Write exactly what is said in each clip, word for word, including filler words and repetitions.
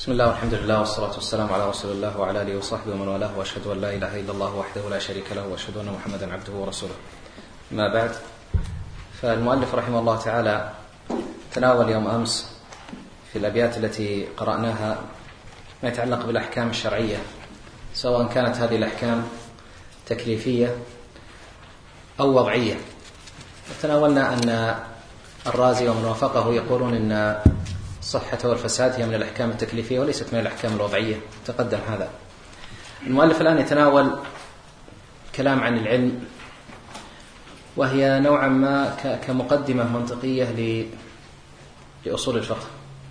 بسم الله والحمد لله والصلاة والسلام على رسول الله وعلى آله وصحبه ومن والاه، وأشهد أن لا إله إلا الله وحده لا شريك له، وأشهد أن محمدا عبده ورسوله. ما بعد، فالمؤلف رحمه الله تعالى تناول يوم أمس في الأبيات التي قرأناها ما يتعلق بالأحكام الشرعية، سواء كانت هذه الأحكام تكليفية أو وضعية. تناولنا أن الرازي ومن وافقه يقولون أن الصحة والفساد هي من الأحكام التكليفية وليست من الأحكام الوضعية، تقدم هذا. المؤلف الآن يتناول كلام عن العلم، وهي نوعا ما كمقدمة منطقية لأصول الفقه.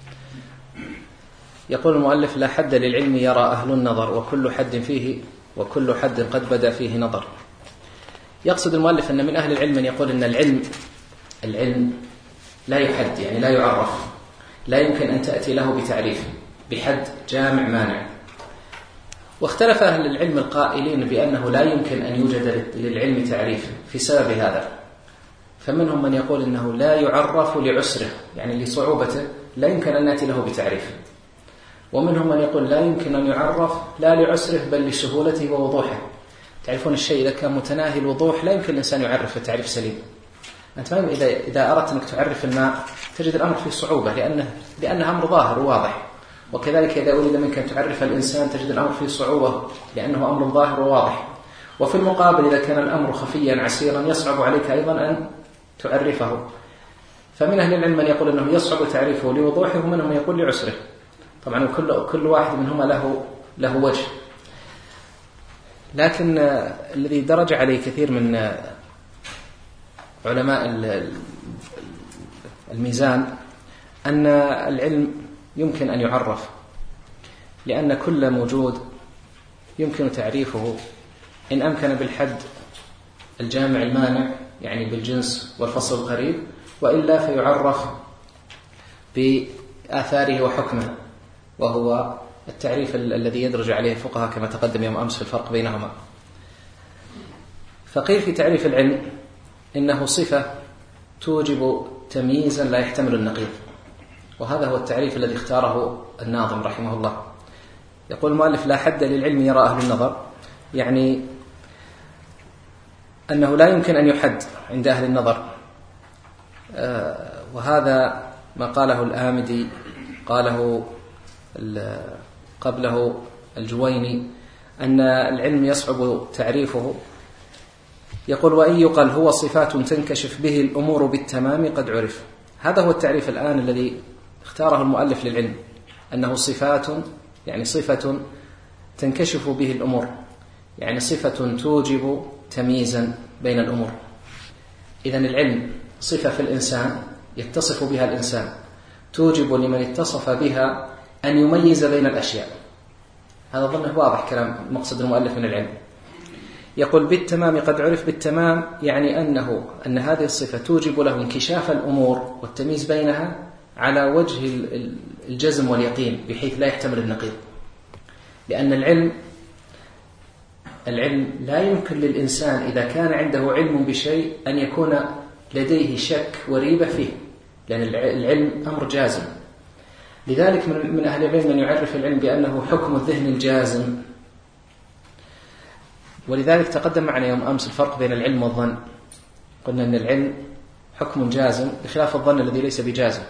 يقول المؤلف: لا حد للعلم يرى أهل النظر، وكل حد فيه وكل حد قد بدا فيه نظر. يقصد المؤلف أن من أهل العلم من يقول أن العلم العلم لا يحد، يعني لا يعرف، لا يمكن أن تأتي له بتعريف بحد جامع مانع. واختلف أهل العلم القائلين بأنه لا يمكن أن يوجد للعلم تعريف في سبب هذا، فمنهم من يقول أنه لا يعرف لعسره، يعني لصعوبته لا يمكن أن نأتي له بتعريف، ومنهم من يقول لا يمكن أن يعرف لا لعسره بل لسهولته ووضوحه. تعرفون الشيء إذا كان متناهي الوضوح لا يمكن الإنسان يعرف تعريف سليم. أنت ما إذا إذا أردت أنك تعرف الماء تجد الأمر فيه صعوبة، لأنه لأنه أمر ظاهر وواضح. وكذلك إذا أريد منك أن تعرف الإنسان تجد الأمر فيه صعوبة لأنه أمر ظاهر وواضح. وفي المقابل إذا كان الأمر خفيا عسيرا يصعب عليك أيضا أن تعرفه. فمن أهل العلم من يقول أنه يصعب تعريفه لوضوحه، ومنهم من يقول لعسره. طبعا كل كل واحد منهما له له وجه. لكن الذي درج عليه كثير من علماء الميزان أن العلم يمكن أن يعرف، لأن كل موجود يمكن تعريفه إن أمكن بالحد الجامع المانع، يعني بالجنس والفصل القريب، وإلا فيعرف بآثاره وحكمه، وهو التعريف الذي يدرج عليه الفقهاء كما تقدم يوم أمس في الفرق بينهما. فقيل في تعريف العلم إنه صفة توجب تمييزا لا يحتمل النقيض، وهذا هو التعريف الذي اختاره الناظم رحمه الله. يقول المؤلف: لا حد للعلم يرى أهل النظر، يعني أنه لا يمكن أن يحد عند أهل النظر. وهذا ما قاله الآمدي، قاله قبله الجويني، أن العلم يصعب تعريفه. يقول: وإن يقل هو صفات تنكشف به الأمور بالتمام قد عرف. هذا هو التعريف الآن الذي اختاره المؤلف للعلم، أنه صفات، يعني صفة تنكشف به الأمور، يعني صفة توجب تمييزا بين الأمور. إذن العلم صفة في الإنسان يتصف بها الإنسان، توجب لمن اتصف بها أن يميز بين الأشياء. هذا ظنه واضح كلام مقصد المؤلف من العلم. يقول: بالتمام قد عرف. بالتمام يعني أنه أن هذه الصفة توجب له انكشاف الأمور والتمييز بينها على وجه الجزم واليقين، بحيث لا يحتمل النقيض. لأن العلم العلم لا يمكن للإنسان إذا كان عنده علم بشيء أن يكون لديه شك وريبة فيه، لأن العلم أمر جازم. لذلك من أهل العلم من يعرف العلم بأنه حكم الذهن الجازم. ولذلك تقدم معنا يوم أمس الفرق بين العلم والظن. قلنا أن العلم حكم جازم بخلاف الظن الذي ليس بجازم.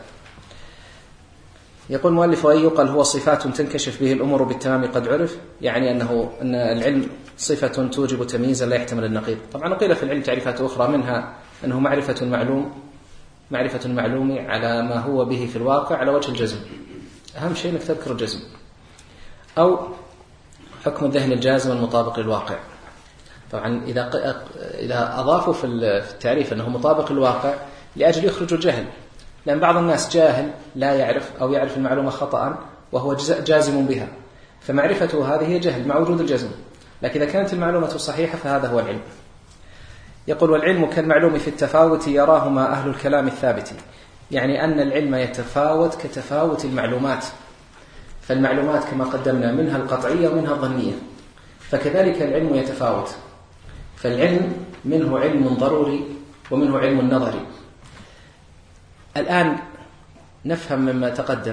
يقول المؤلف: وأن يقل هو صفات تنكشف به الأمور بالتمام قد عرف، يعني أنه أن العلم صفة توجب تمييزا لا يحتمل النقيض. طبعا قيل في العلم تعريفات أخرى، منها أنه معرفة المعلوم معرفة المعلوم على ما هو به في الواقع على وجه الجزم. أهم شيء أنك تذكر الجزم، أو حكم الذهن الجازم المطابق للواقع. طبعا إذا إذا أضافوا في التعريف أنه مطابق للواقع لأجل يخرجوا الجهل، لأن بعض الناس جاهل لا يعرف أو يعرف المعلومة خطأ وهو جازم بها، فمعرفته هذه هي جهل مع وجود الجزم. لكن إذا كانت المعلومة صحيحة فهذا هو العلم. يقول: والعلم كالمعلوم في التفاوت يراهما أهل الكلام الثابت، يعني أن العلم يتفاوت كتفاوت المعلومات. فالمعلومات كما قدمنا منها القطعية ومنها الظنية، فكذلك العلم يتفاوت. فالعلم منه علم ضروري ومنه علم نظري. الآن نفهم مما تقدم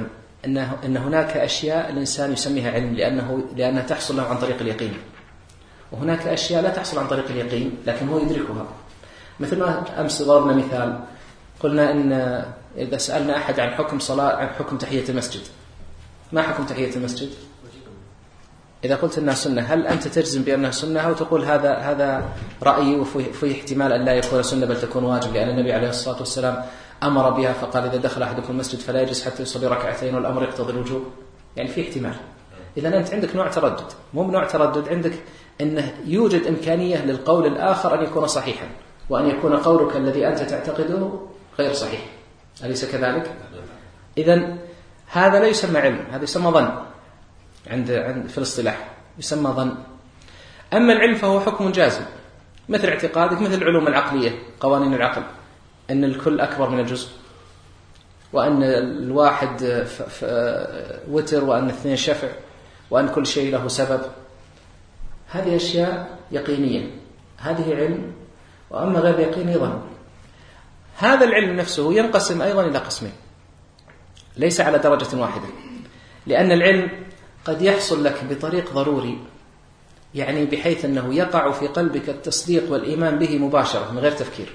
أنه أن هناك أشياء الإنسان يسميها علم لأنه لأنها تحصل له عن طريق اليقين، وهناك أشياء لا تحصل عن طريق اليقين لكن هو يدركها. مثل ما أمس ضربنا مثال، قلنا إن إذا سألنا أحد عن حكم صلاة عن حكم تحية المسجد، ما حكم تحية المسجد؟ إذا قلت أنها سنة، هل أنت تجزم بأنها سنة أو تقول هذا هذا رأيي وفيه احتمال أن لا يكون سنة بل تكون واجب، لأن النبي عليه الصلاة والسلام أمر بها فقال إذا دخل أحدكم المسجد فلا يجلس حتى يصلي ركعتين والأمر يقتضي الوجوب، يعني في احتمال. إذا أنت عندك نوع تردد، مو نوع تردد، عندك أنه يوجد إمكانية للقول الآخر أن يكون صحيحا وأن يكون قولك الذي أنت تعتقده غير صحيح، أليس كذلك؟ إذا هذا لا يسمى علم، هذا يسمى ظن عند عند في الاصطلاح، يسمى ظن. أما العلم فهو حكم جازم، مثل اعتقادك مثل العلوم العقلية، قوانين العقل، أن الكل أكبر من الجزء، وأن الواحد وتر، وأن الاثنين شفع، وأن كل شيء له سبب. هذه أشياء يقينية، هذه علم. وأما غير يقيني ظن. هذا العلم نفسه ينقسم أيضا إلى قسمين، ليس على درجة واحدة، لأن العلم قد يحصل لك بطريق ضروري، يعني بحيث أنه يقع في قلبك التصديق والإيمان به مباشرة من غير تفكير،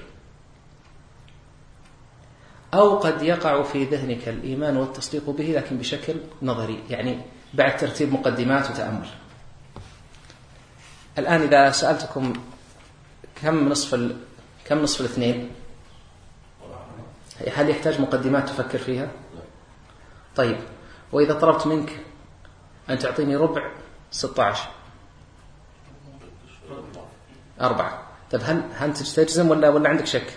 أو قد يقع في ذهنك الإيمان والتصديق به لكن بشكل نظري، يعني بعد ترتيب مقدمات وتأمل. الآن إذا سألتكم كم نصف ال... كم نصف الاثنين، هل يحتاج مقدمات تفكر فيها؟ طيب، وإذا طلبت منك أن تعطيني ربع ستة عشر أربعة، طيب هل أنت تجزم ولا ولا عندك شك؟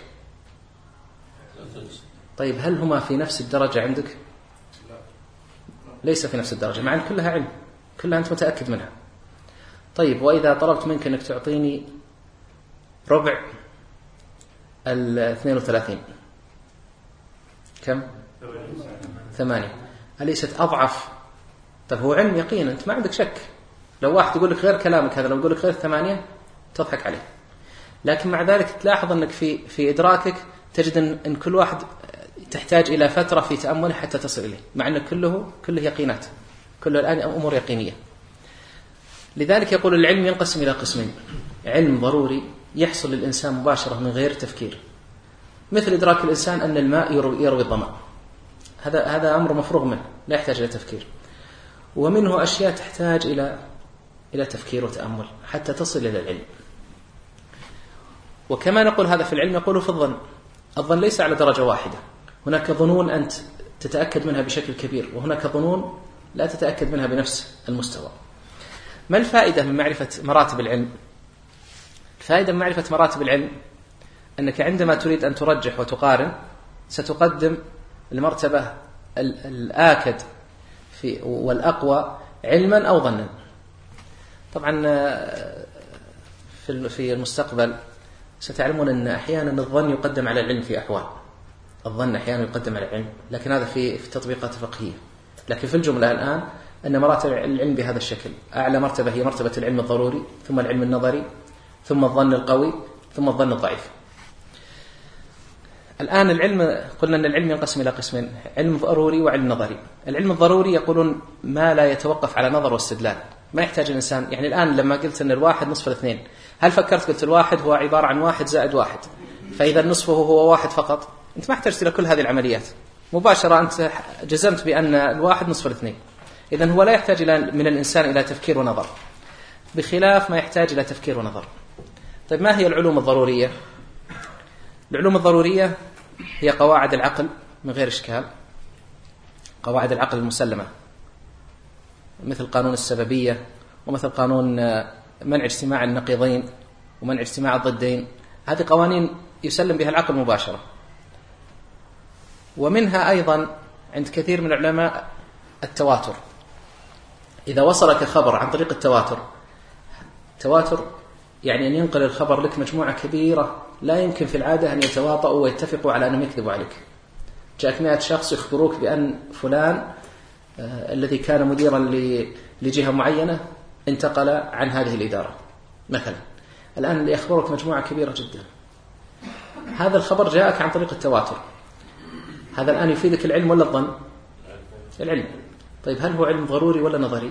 طيب هل هما في نفس الدرجة عندك؟ ليس في نفس الدرجة، مع أن كلها علم، كلها أنت متأكد منها. طيب وإذا طلبت منك أنك تعطيني ربع الاثنين وثلاثين، كم؟ ثمانية، أليست أضعف؟ طيب هو علم يقين، أنت ما عندك شك. لو واحد يقول لك غير كلامك هذا، لو يقول لك غير ثمانية تضحك عليه، لكن مع ذلك تلاحظ أنك في في إدراكك تجد أن, أن كل واحد تحتاج إلى فترة في تأمله حتى تصل إليه، مع أن كله كله يقينات، كله الآن أمور يقينية. لذلك يقول العلم ينقسم إلى قسمين: علم ضروري يحصل للإنسان مباشرة من غير تفكير، مثل إدراك الإنسان أن الماء يروي الظمأ، هذا هذا أمر مفروغ منه لا يحتاج إلى تفكير. ومنه أشياء تحتاج إلى إلى تفكير وتأمل حتى تصل إلى العلم. وكما نقول هذا في العلم نقوله في الظن. الظن ليس على درجة واحدة، هناك ظنون أنت تتأكد منها بشكل كبير، وهناك ظنون لا تتأكد منها بنفس المستوى. ما الفائدة من معرفة مراتب العلم؟ الفائدة من معرفة مراتب العلم أنك عندما تريد أن ترجح وتقارن ستقدم المرتبة الآكد في والأقوى علما أو ظنا. طبعا في المستقبل ستعلمون أن أحيانا الظن يقدم على العلم في أحوال، الظن أحيانا يقدم على العلم، لكن هذا في في تطبيقات فقهية. لكن في الجملة الآن أن مراتب العلم بهذا الشكل: أعلى مرتبة هي مرتبة العلم الضروري، ثم العلم النظري، ثم الظن القوي، ثم الظن الضعيف. الآن العلم، قلنا أن العلم ينقسم إلى قسمين: علم ضروري وعلم نظري. العلم الضروري يقولون ما لا يتوقف على نظر واستدلال، ما يحتاج الإنسان. يعني الآن لما قلت أن الواحد نصف الاثنين، هل فكرت قلت الواحد هو عبارة عن واحد زائد واحد، فإذا نصفه هو واحد فقط؟ أنت ما احتجت إلى كل هذه العمليات، مباشرة أنت جزمت بأن الواحد نصف الاثنين. إذن هو لا يحتاج إلى من الإنسان إلى تفكير ونظر، بخلاف ما يحتاج إلى تفكير ونظر. طيب ما هي العلوم الضرورية؟ العلوم الضرورية هي قواعد العقل من غير إشكال، قواعد العقل المسلمة، مثل قانون السببية، ومثل قانون منع اجتماع النقيضين ومنع اجتماع الضدين. هذه قوانين يسلم بها العقل مباشرة. ومنها أيضا عند كثير من العلماء التواتر. إذا وصلك خبر عن طريق التواتر، تواتر يعني أن ينقل الخبر لك مجموعة كبيرة لا يمكن في العادة أن يتواطؤوا ويتفقوا على أنهم يكذبوا عليك. جاءك مئة شخص يخبروك بأن فلان آه الذي كان مديرا لجهة معينة انتقل عن هذه الإدارة مثلا. الآن يخبرك مجموعة كبيرة جدا، هذا الخبر جاءك عن طريق التواتر. هذا الآن يفيدك العلم ولا الظن؟ العلم. طيب هل هو علم ضروري ولا نظري؟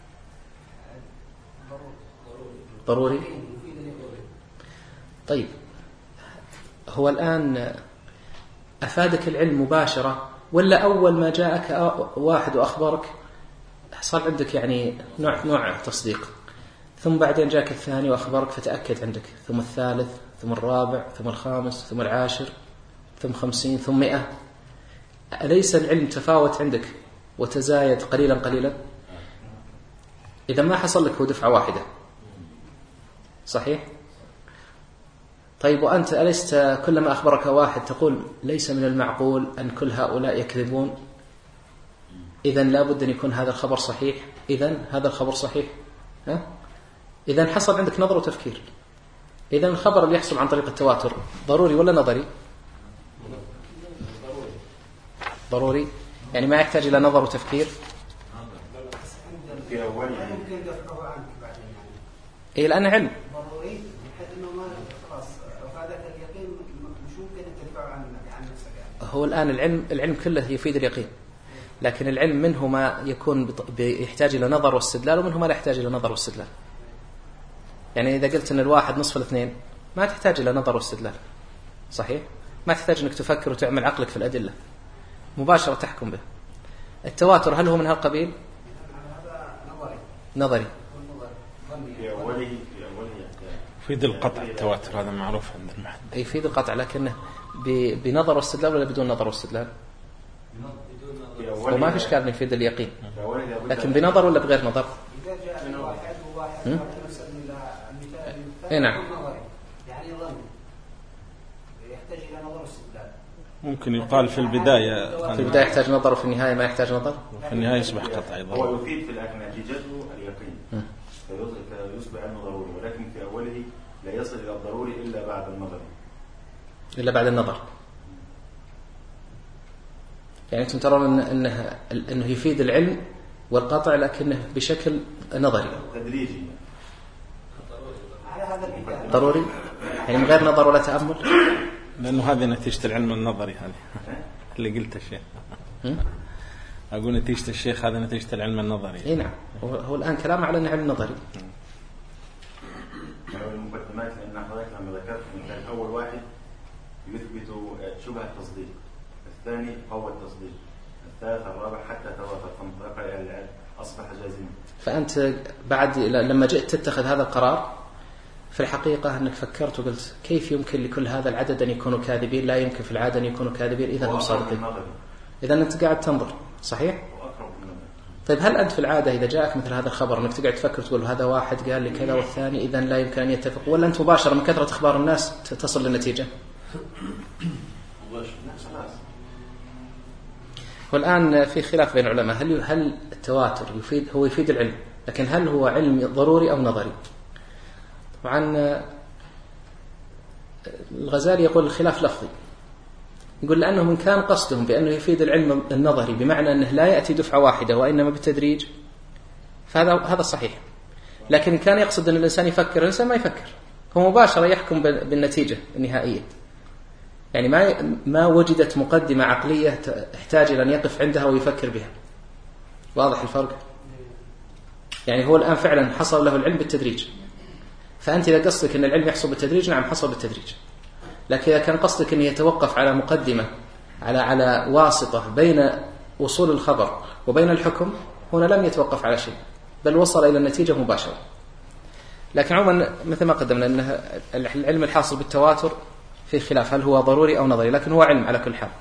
ضروري. طيب هو الآن أفادك العلم مباشرة ولا أول ما جاءك واحد وأخبرك حصل عندك يعني نوع نوع تصديق، ثم بعدين جاءك الثاني وأخبرك فتأكد عندك، ثم الثالث ثم الرابع ثم الخامس ثم العاشر ثم خمسين ثم مئة؟ أليس العلم تفاوت عندك وتزايد قليلا قليلا؟ إذا ما حصل لك هو دفعة واحدة، صحيح؟ طيب وأنت ألست كلما أخبرك واحد تقول ليس من المعقول أن كل هؤلاء يكذبون، إذن لابد أن يكون هذا الخبر صحيح، إذن هذا الخبر صحيح، ها؟ إذن حصل عندك نظر وتفكير. إذن الخبر اللي يحصل عن طريق التواتر ضروري ولا نظري؟ ضروري، يعني ما يحتاج إلى نظر وتفكير. إيه لأنه علم ضروري بحيث إنه ما خلاص أفادك اليقين مش ممكن تدفع عن عن نفسك. هو الآن العلم العلم كله يفيد اليقين، لكن العلم منه ما يكون يحتاج إلى نظر واستدلال ومنه ما لا يحتاج إلى نظر واستدلال. يعني إذا قلت أن الواحد نصف الاثنين ما تحتاج إلى نظر واستدلال، صحيح؟ ما تحتاج أنك تفكر وتعمل عقلك في الأدلة، مباشرة تحكم به. التواتر هل هو من هالقبيل؟ نظري. يفيد القطع التواتر، هذا معروف عند المحدث. يفيد القطع، لكنه بنظر واستدلال ولا بدون نظر واستدلال؟ وما في إشكال يفيد اليقين، لكن بنظر ولا بغير نظر؟ اي نعم. ممكن يقال في البداية في البداية يحتاج نظر وفي النهاية ما يحتاج نظر، في النهاية يصبح قطعي. هو يفيد في الآخر نتيجته اليقين فيصبح علم ضروري، ولكن في أوله لا يصل إلى الضروري إلا بعد النظر. إلا بعد النظر. يعني أنتم ترون أنه أنه يفيد العلم والقطع لكنه بشكل نظري تدريجي ضروري، يعني من غير نظر ولا تأمل. لأنه هذه نتيجة العلم النظري هذه اللي قلت الشيخ. أقول نتيجة الشيخ هذا نتيجة العلم النظري. إيه نعم. هو, هو الآن كلام على أنه علم نظري. المقدمات لأن حضرتك لما ذكرت من كان أول واحد يثبت شبه التصديق، الثاني قوة التصديق، الثالث الرابع حتى توافق فانطلق إلى العلم أصبح جازما. فأنت بعد لما جئت تتخذ هذا القرار في الحقيقة أنك فكرت وقلت كيف يمكن لكل هذا العدد أن يكونوا كاذبين؟ لا يمكن في العادة أن يكونوا كاذبين، إذا هم صادقين. إذا أنت قاعد تنظر، صحيح؟ طيب هل أنت في العادة إذا جاءك مثل هذا الخبر أنك تقعد تفكر تقول هذا واحد قال لي كذا والثاني إذا لا يمكن أن يتفق، ولا أنت مباشرة من كثرة أخبار الناس تصل للنتيجة؟ والآن في خلاف بين العلماء هل هل التواتر يفيد هو يفيد العلم، لكن هل هو علم ضروري أو نظري؟ طبعا الغزالي يقول الخلاف لفظي، يقول لأنه من كان قصدهم بأنه يفيد العلم النظري بمعنى أنه لا يأتي دفعة واحدة وإنما بالتدريج فهذا هذا صحيح، لكن إن كان يقصد أن الإنسان يفكر، الإنسان ما يفكر، هو مباشرة يحكم بالنتيجة النهائية. يعني ما ما وجدت مقدمة عقلية تحتاج إلى أن يقف عندها ويفكر بها. واضح الفرق؟ يعني هو الآن فعلا حصل له العلم بالتدريج، فأنت إذا قصدك أن العلم يحصل بالتدريج، نعم حصل بالتدريج، لكن إذا كان قصدك أن يتوقف على مقدمة على على واسطة بين وصول الخبر وبين الحكم، هنا لم يتوقف على شيء بل وصل إلى النتيجة مباشرة. لكن عموما مثل ما قدمنا أن العلم الحاصل بالتواتر في خلاف هل هو ضروري أو نظري، لكن هو علم على كل حال.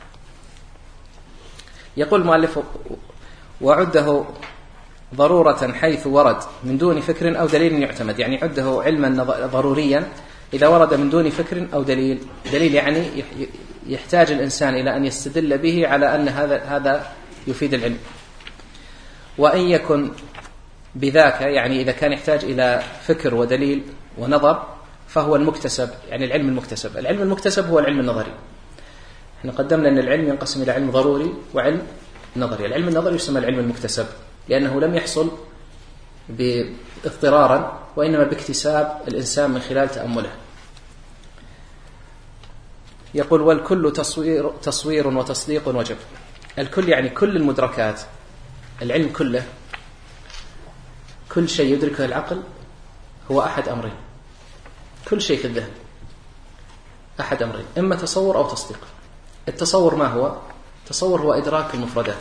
يقول المؤلف وعده ضرورة حيث ورد من دون فكر أو دليل يعتمد، يعني عده علما ضروريا إذا ورد من دون فكر أو دليل. دليل يعني يحتاج الإنسان إلى أن يستدل به على أن هذا هذا يفيد العلم. وإن يكن بذاك، يعني إذا كان يحتاج إلى فكر ودليل ونظر، فهو المكتسب، يعني العلم المكتسب. العلم المكتسب هو العلم النظري. احنا قدمنا أن العلم ينقسم إلى علم ضروري وعلم نظري. العلم النظري يسمى العلم المكتسب لأنه لم يحصل باضطرارا وإنما باكتساب الإنسان من خلال تأمله. يقول والكل تصوير, تصوير وتصديق وجب. الكل يعني كل المدركات العلم كله كل شيء يدركه العقل هو أحد أمرين، كل شيء في الذهن أحد أمرين، إما تصور أو تصديق. التصور ما هو؟ التصور هو إدراك المفردات،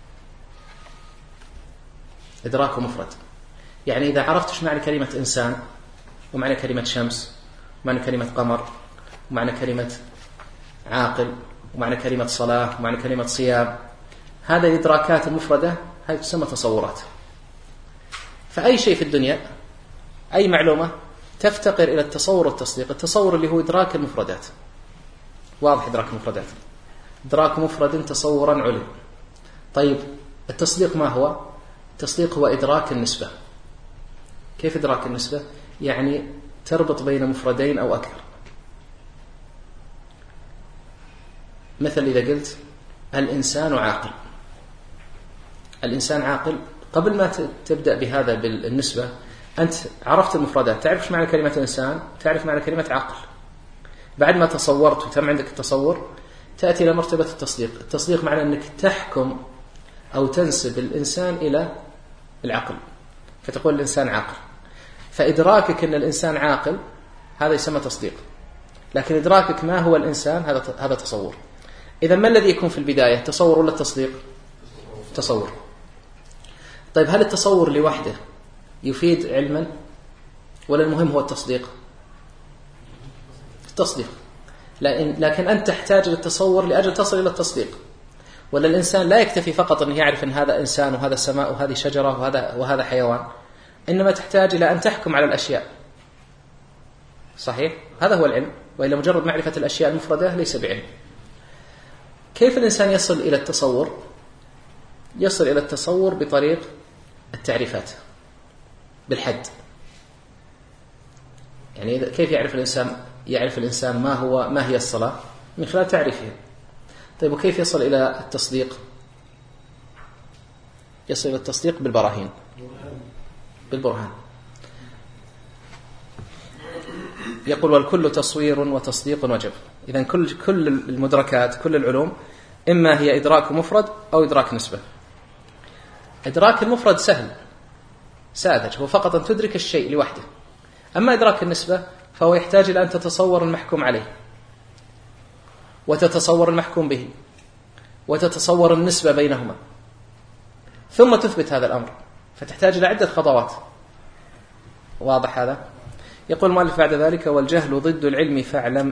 إدراك مفرد. يعني إذا عرفت ايش معنى كلمة إنسان ومعنى كلمة شمس ومعنى كلمة قمر ومعنى كلمة عاقل ومعنى كلمة صلاة ومعنى كلمة صيام، هذه الإدراكات المفردة هذه تسمى تصورات. فأي شيء في الدنيا، أي معلومة تفتقر إلى التصور والتصديق. التصور اللي هو إدراك المفردات، واضح إدراك المفردات، إدراك مفرد تصورا علم. طيب التصديق ما هو؟ التصديق هو إدراك النسبة. كيف إدراك النسبة؟ يعني تربط بين مفردين أو أكثر. مثل إذا قلت الإنسان عاقل، الإنسان عاقل، قبل ما تبدأ بهذا بالنسبة أنت عرفت المفردات، تعرف معنى كلمة إنسان، تعرف معنى كلمة عقل. بعد ما تصورت وتم عندك التصور تأتي إلى مرتبة التصديق. التصديق معنى أنك تحكم أو تنسب الإنسان إلى العقل، فتقول الإنسان عاقل. فإدراكك أن الإنسان عاقل هذا يسمى تصديق، لكن إدراكك ما هو الإنسان هذا هذا تصور. إذا ما الذي يكون في البداية، تصور ولا التصديق؟ تصور. طيب هل التصور لوحده يفيد علما ولا المهم هو التصديق؟ التصديق. لكن أنت تحتاج للتصور لأجل تصل إلى التصديق. ولا الإنسان لا يكتفي فقط أن يعرف أن هذا إنسان وهذا سماء وهذه شجرة وهذا وهذا حيوان، إنما تحتاج إلى أن تحكم على الأشياء. صحيح؟ هذا هو العلم، وإلا مجرد معرفة الأشياء المفردة ليس بعلم. كيف الإنسان يصل إلى التصور؟ يصل إلى التصور بطريق التعريفات، بالحد. يعني كيف يعرف الإنسان يعرف الإنسان ما هو ما هي الصلاة؟ من خلال تعريفها. طيب وكيف يصل إلى التصديق؟ يصل إلى التصديق بالبراهين، بالبرهان. يقول والكل تصوير وتصديق وجب. إذن كل كل المدركات، كل العلوم إما هي إدراك مفرد أو إدراك نسبة. إدراك المفرد سهل ساذج، هو فقط أن تدرك الشيء لوحده. أما إدراك النسبة فهو يحتاج إلى أن تتصور المحكوم عليه، وتتصور المحكوم به، وتتصور النسبة بينهما، ثم تثبت هذا الأمر، فتحتاج إلى عدة خطوات. واضح هذا؟ يقول المؤلف بعد ذلك والجهل ضد العلم فاعلم.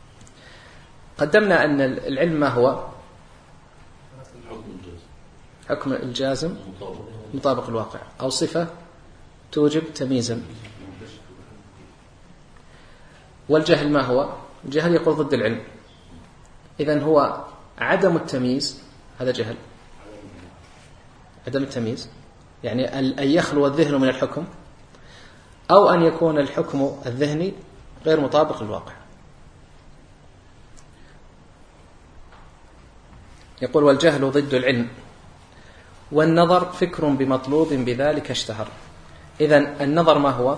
قدمنا أن العلم ما هو؟ حكم الجازم مطابق الواقع، أو صفة توجب تمييزا. والجهل ما هو؟ الجهل يقول ضد العلم. إذن هو عدم التمييز، هذا جهل. عدم التمييز يعني أن يخلو الذهن من الحكم، أو أن يكون الحكم الذهني غير مطابق للواقع. يقول والجهل ضد العلم والنظر فكر بمطلوب بذلك اشتهر. إذن النظر ما هو؟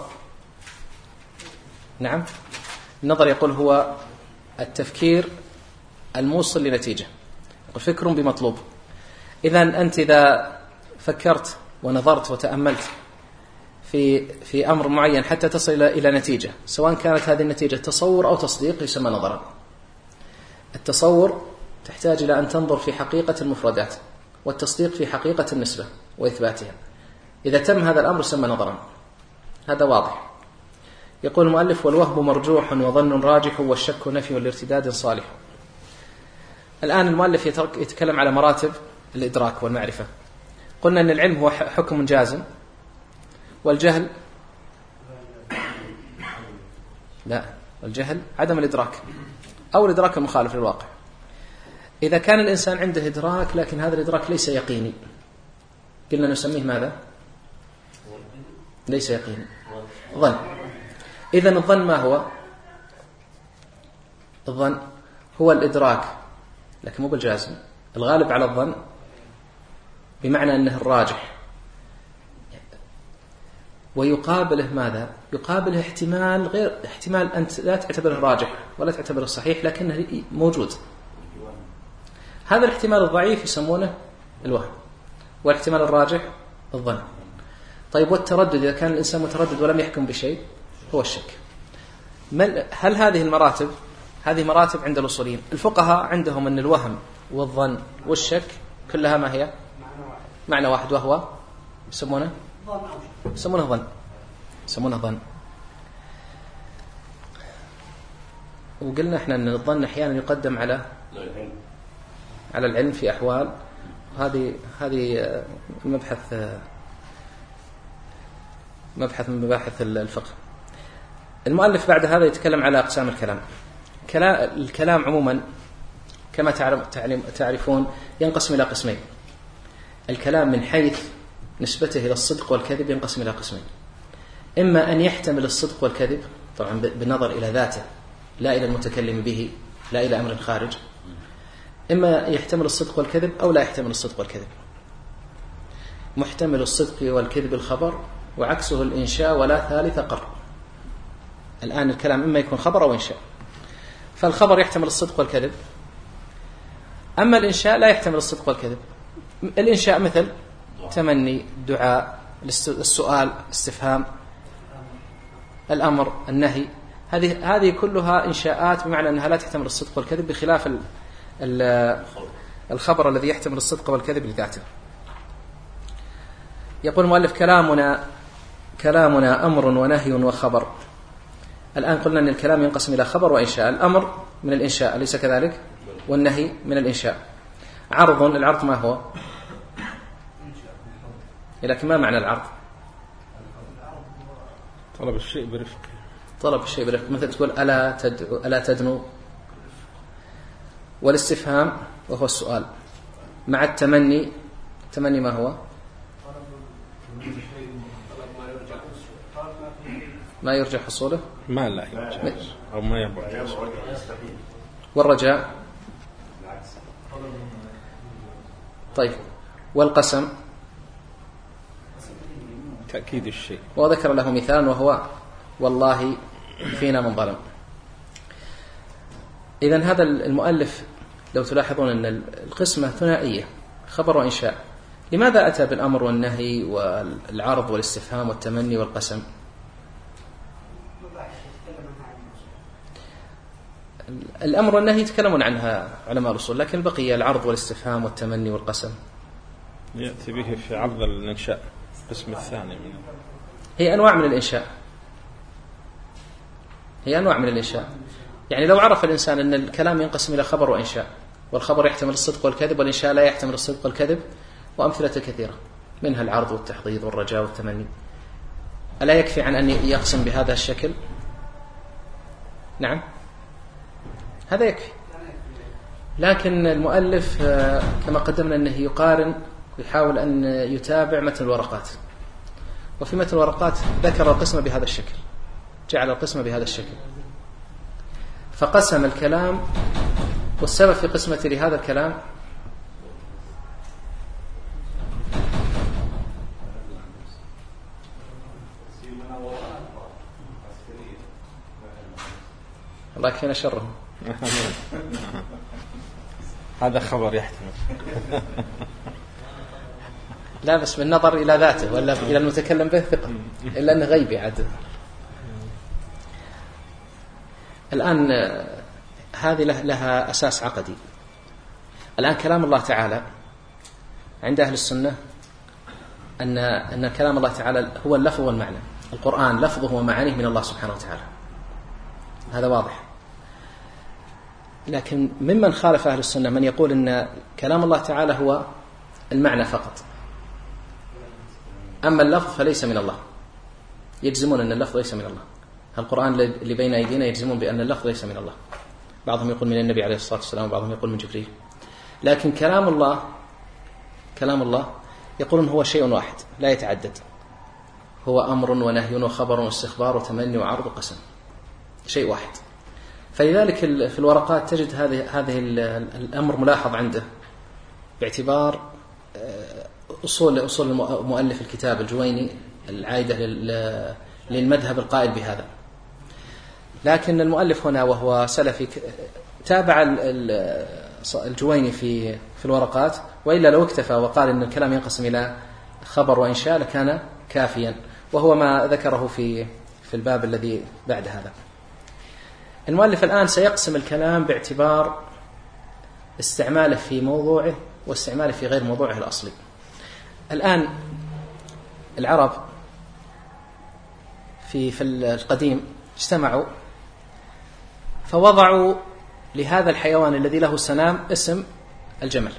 نعم، النظر يقول هو التفكير الموصل لنتيجة. يقول فكر بمطلوب. إذن أنت إذا فكرت ونظرت وتأملت في في أمر معين حتى تصل إلى نتيجة، سواء كانت هذه النتيجة تصور أو تصديق، يسمى نظرا. التصور تحتاج إلى أن تنظر في حقيقة المفردات، والتصديق في حقيقة النسبة وإثباتها. إذا تم هذا الأمر يسمى نظرا. هذا واضح. يقول المؤلف والوهم مرجوح وظن راجح والشك نفي والارتداد صالح. الآن المؤلف يتكلم على مراتب الإدراك والمعرفة. قلنا أن العلم هو حكم جازم، والجهل لا، والجهل عدم الإدراك أو الإدراك المخالف للواقع. إذا كان الإنسان عنده إدراك لكن هذا الإدراك ليس يقيني، قلنا نسميه ماذا؟ ليس يقيني، ظن. إذن الظن ما هو؟ الظن هو الإدراك لكن مو بالجازم، الغالب على الظن، بمعنى أنه الراجح، ويقابله ماذا؟ يقابله احتمال غير احتمال أنت لا تعتبره راجح ولا تعتبره صحيح لكنه موجود. هذا الاحتمال الضعيف يسمونه الوهم. والاحتمال الراجح الظن. طيب والتردد، إذا كان الإنسان متردد ولم يحكم بشيء هو الشك. هل هذه المراتب، هذه مراتب عند الأصوليين. الفقهاء عندهم أن الوهم والظن والشك كلها ما هي؟ معنى واحد، وهو يسمونه يسمونه ظن يسمونه ظن. وقلنا احنا أن الظن أحيانا يقدم على على العلم في أحوال. هذه هذه مبحث مبحث من مباحث الفقه. المؤلف بعد هذا يتكلم على أقسام الكلام. الكلام عموما كما تعرفون ينقسم إلى قسمين. الكلام من حيث نسبته إلى الصدق والكذب ينقسم إلى قسمين: إما أن يحتمل الصدق والكذب، طبعا بالنظر إلى ذاته لا إلى المتكلم به، لا إلى أمر خارج. إما يحتمل الصدق والكذب أو لا يحتمل الصدق والكذب. محتمل الصدق والكذب الخبر، وعكسه الإنشاء ولا ثالث قر. الآن الكلام إما يكون خبر أو إنشاء. فالخبر يحتمل الصدق والكذب، أما الإنشاء لا يحتمل الصدق والكذب. الإنشاء مثل تمني، دعاء، السؤال، الاستفهام، الأمر، النهي. هذه هذه كلها إنشاءات، بمعنى أنها لا تحتمل الصدق والكذب، بخلاف الخبر الذي يحتمل الصدق والكذب لذاته. يقول المؤلف: كلامنا كلامنا أمر ونهي وخبر. الآن قلنا أن الكلام ينقسم إلى خبر وإنشاء. الأمر من الإنشاء، أليس كذلك؟ والنهي من الإنشاء. عرض، العرض ما هو؟ لكن ما معنى العرض؟ طلب الشيء برفق. طلب الشيء برفق، مثل تقول ألا تدعو، ألا تدنو. والاستفهام وهو السؤال، مع التمني. التمني ما هو؟ ما يرجع حصوله، ما لا يرجع أو ما يبعد. والرجاء. طيب، والقسم تأكيد الشيء. وذكر له مثال وهو: والله فينا من ظلم. إذن هذا المؤلف لو تلاحظون أن القسمة ثنائية، خبر وإنشاء. لماذا أتى بالأمر والنهي والعرض والاستفهام والتمني والقسم؟ الأمر والنهي يتكلمون عنها علماء الأصول، لكن البقية العرض والاستفهام والتمني والقسم يأتي به في عرض الإنشاء، القسم الثاني منه. هي أنواع من الإنشاء هي أنواع من الإنشاء يعني لو عرف الإنسان أن الكلام ينقسم إلى خبر وإنشاء، والخبر يحتمل الصدق والكذب، والإنشاء لا يحتمل الصدق والكذب، وأمثلة كثيرة منها العرض والتحضيض والرجاء والتمني، ألا يكفي عن أن يقسم بهذا الشكل؟ نعم، هذا يكفي. لكن المؤلف كما قدمنا أنه يقارن ويحاول أن يتابع متن الورقات، وفي متن الورقات ذكر القسمة بهذا الشكل، جعل القسمة بهذا الشكل، فقسم الكلام. والسبب في قسمة لهذا الكلام الله يكفينا شرهم. هذا خبر يحتمل لا بس بالنظر إلى ذاته ولا إلى المتكلم به ثقة، إلا أنه غيبي عاد. الآن هذه لها أساس عقدي. الآن كلام الله تعالى عند أهل السنة أن أن كلام الله تعالى هو اللفظ والمعنى. القرآن لفظه ومعانيه من الله سبحانه وتعالى، هذا واضح. لكن ممن خالف أهل السنة من يقول أن كلام الله تعالى هو المعنى فقط، أما اللفظ فليس من الله. يجزمون أن اللفظ ليس من الله. القرآن اللي بين أيدينا يجزمون بأن اللفظ ليس من الله. بعضهم يقول من النبي عليه الصلاة والسلام، وبعضهم يقول من جبريل. لكن كلام الله كلام الله يقولون هو شيء واحد لا يتعدد، هو أمر ونهي وخبر واستخبار وتمني وعرض وقسم، شيء واحد. فلذلك في الورقات تجد هذه هذه الأمر ملاحظ عنده باعتبار أصول أصول مؤلف الكتاب الجويني العائدة للمذهب القائل بهذا. لكن المؤلف هنا وهو سلفي تابع الجويني في في الورقات، وإلا لو اكتفى وقال إن الكلام ينقسم إلى خبر وإنشاء لكان كافيا، وهو ما ذكره في في الباب الذي بعد هذا. المؤلف الآن سيقسم الكلام باعتبار استعماله في موضوعه واستعماله في غير موضوعه الأصلي. الآن العرب في في القديم اجتمعوا فوضعوا لهذا الحيوان الذي له سنام اسم الجمل،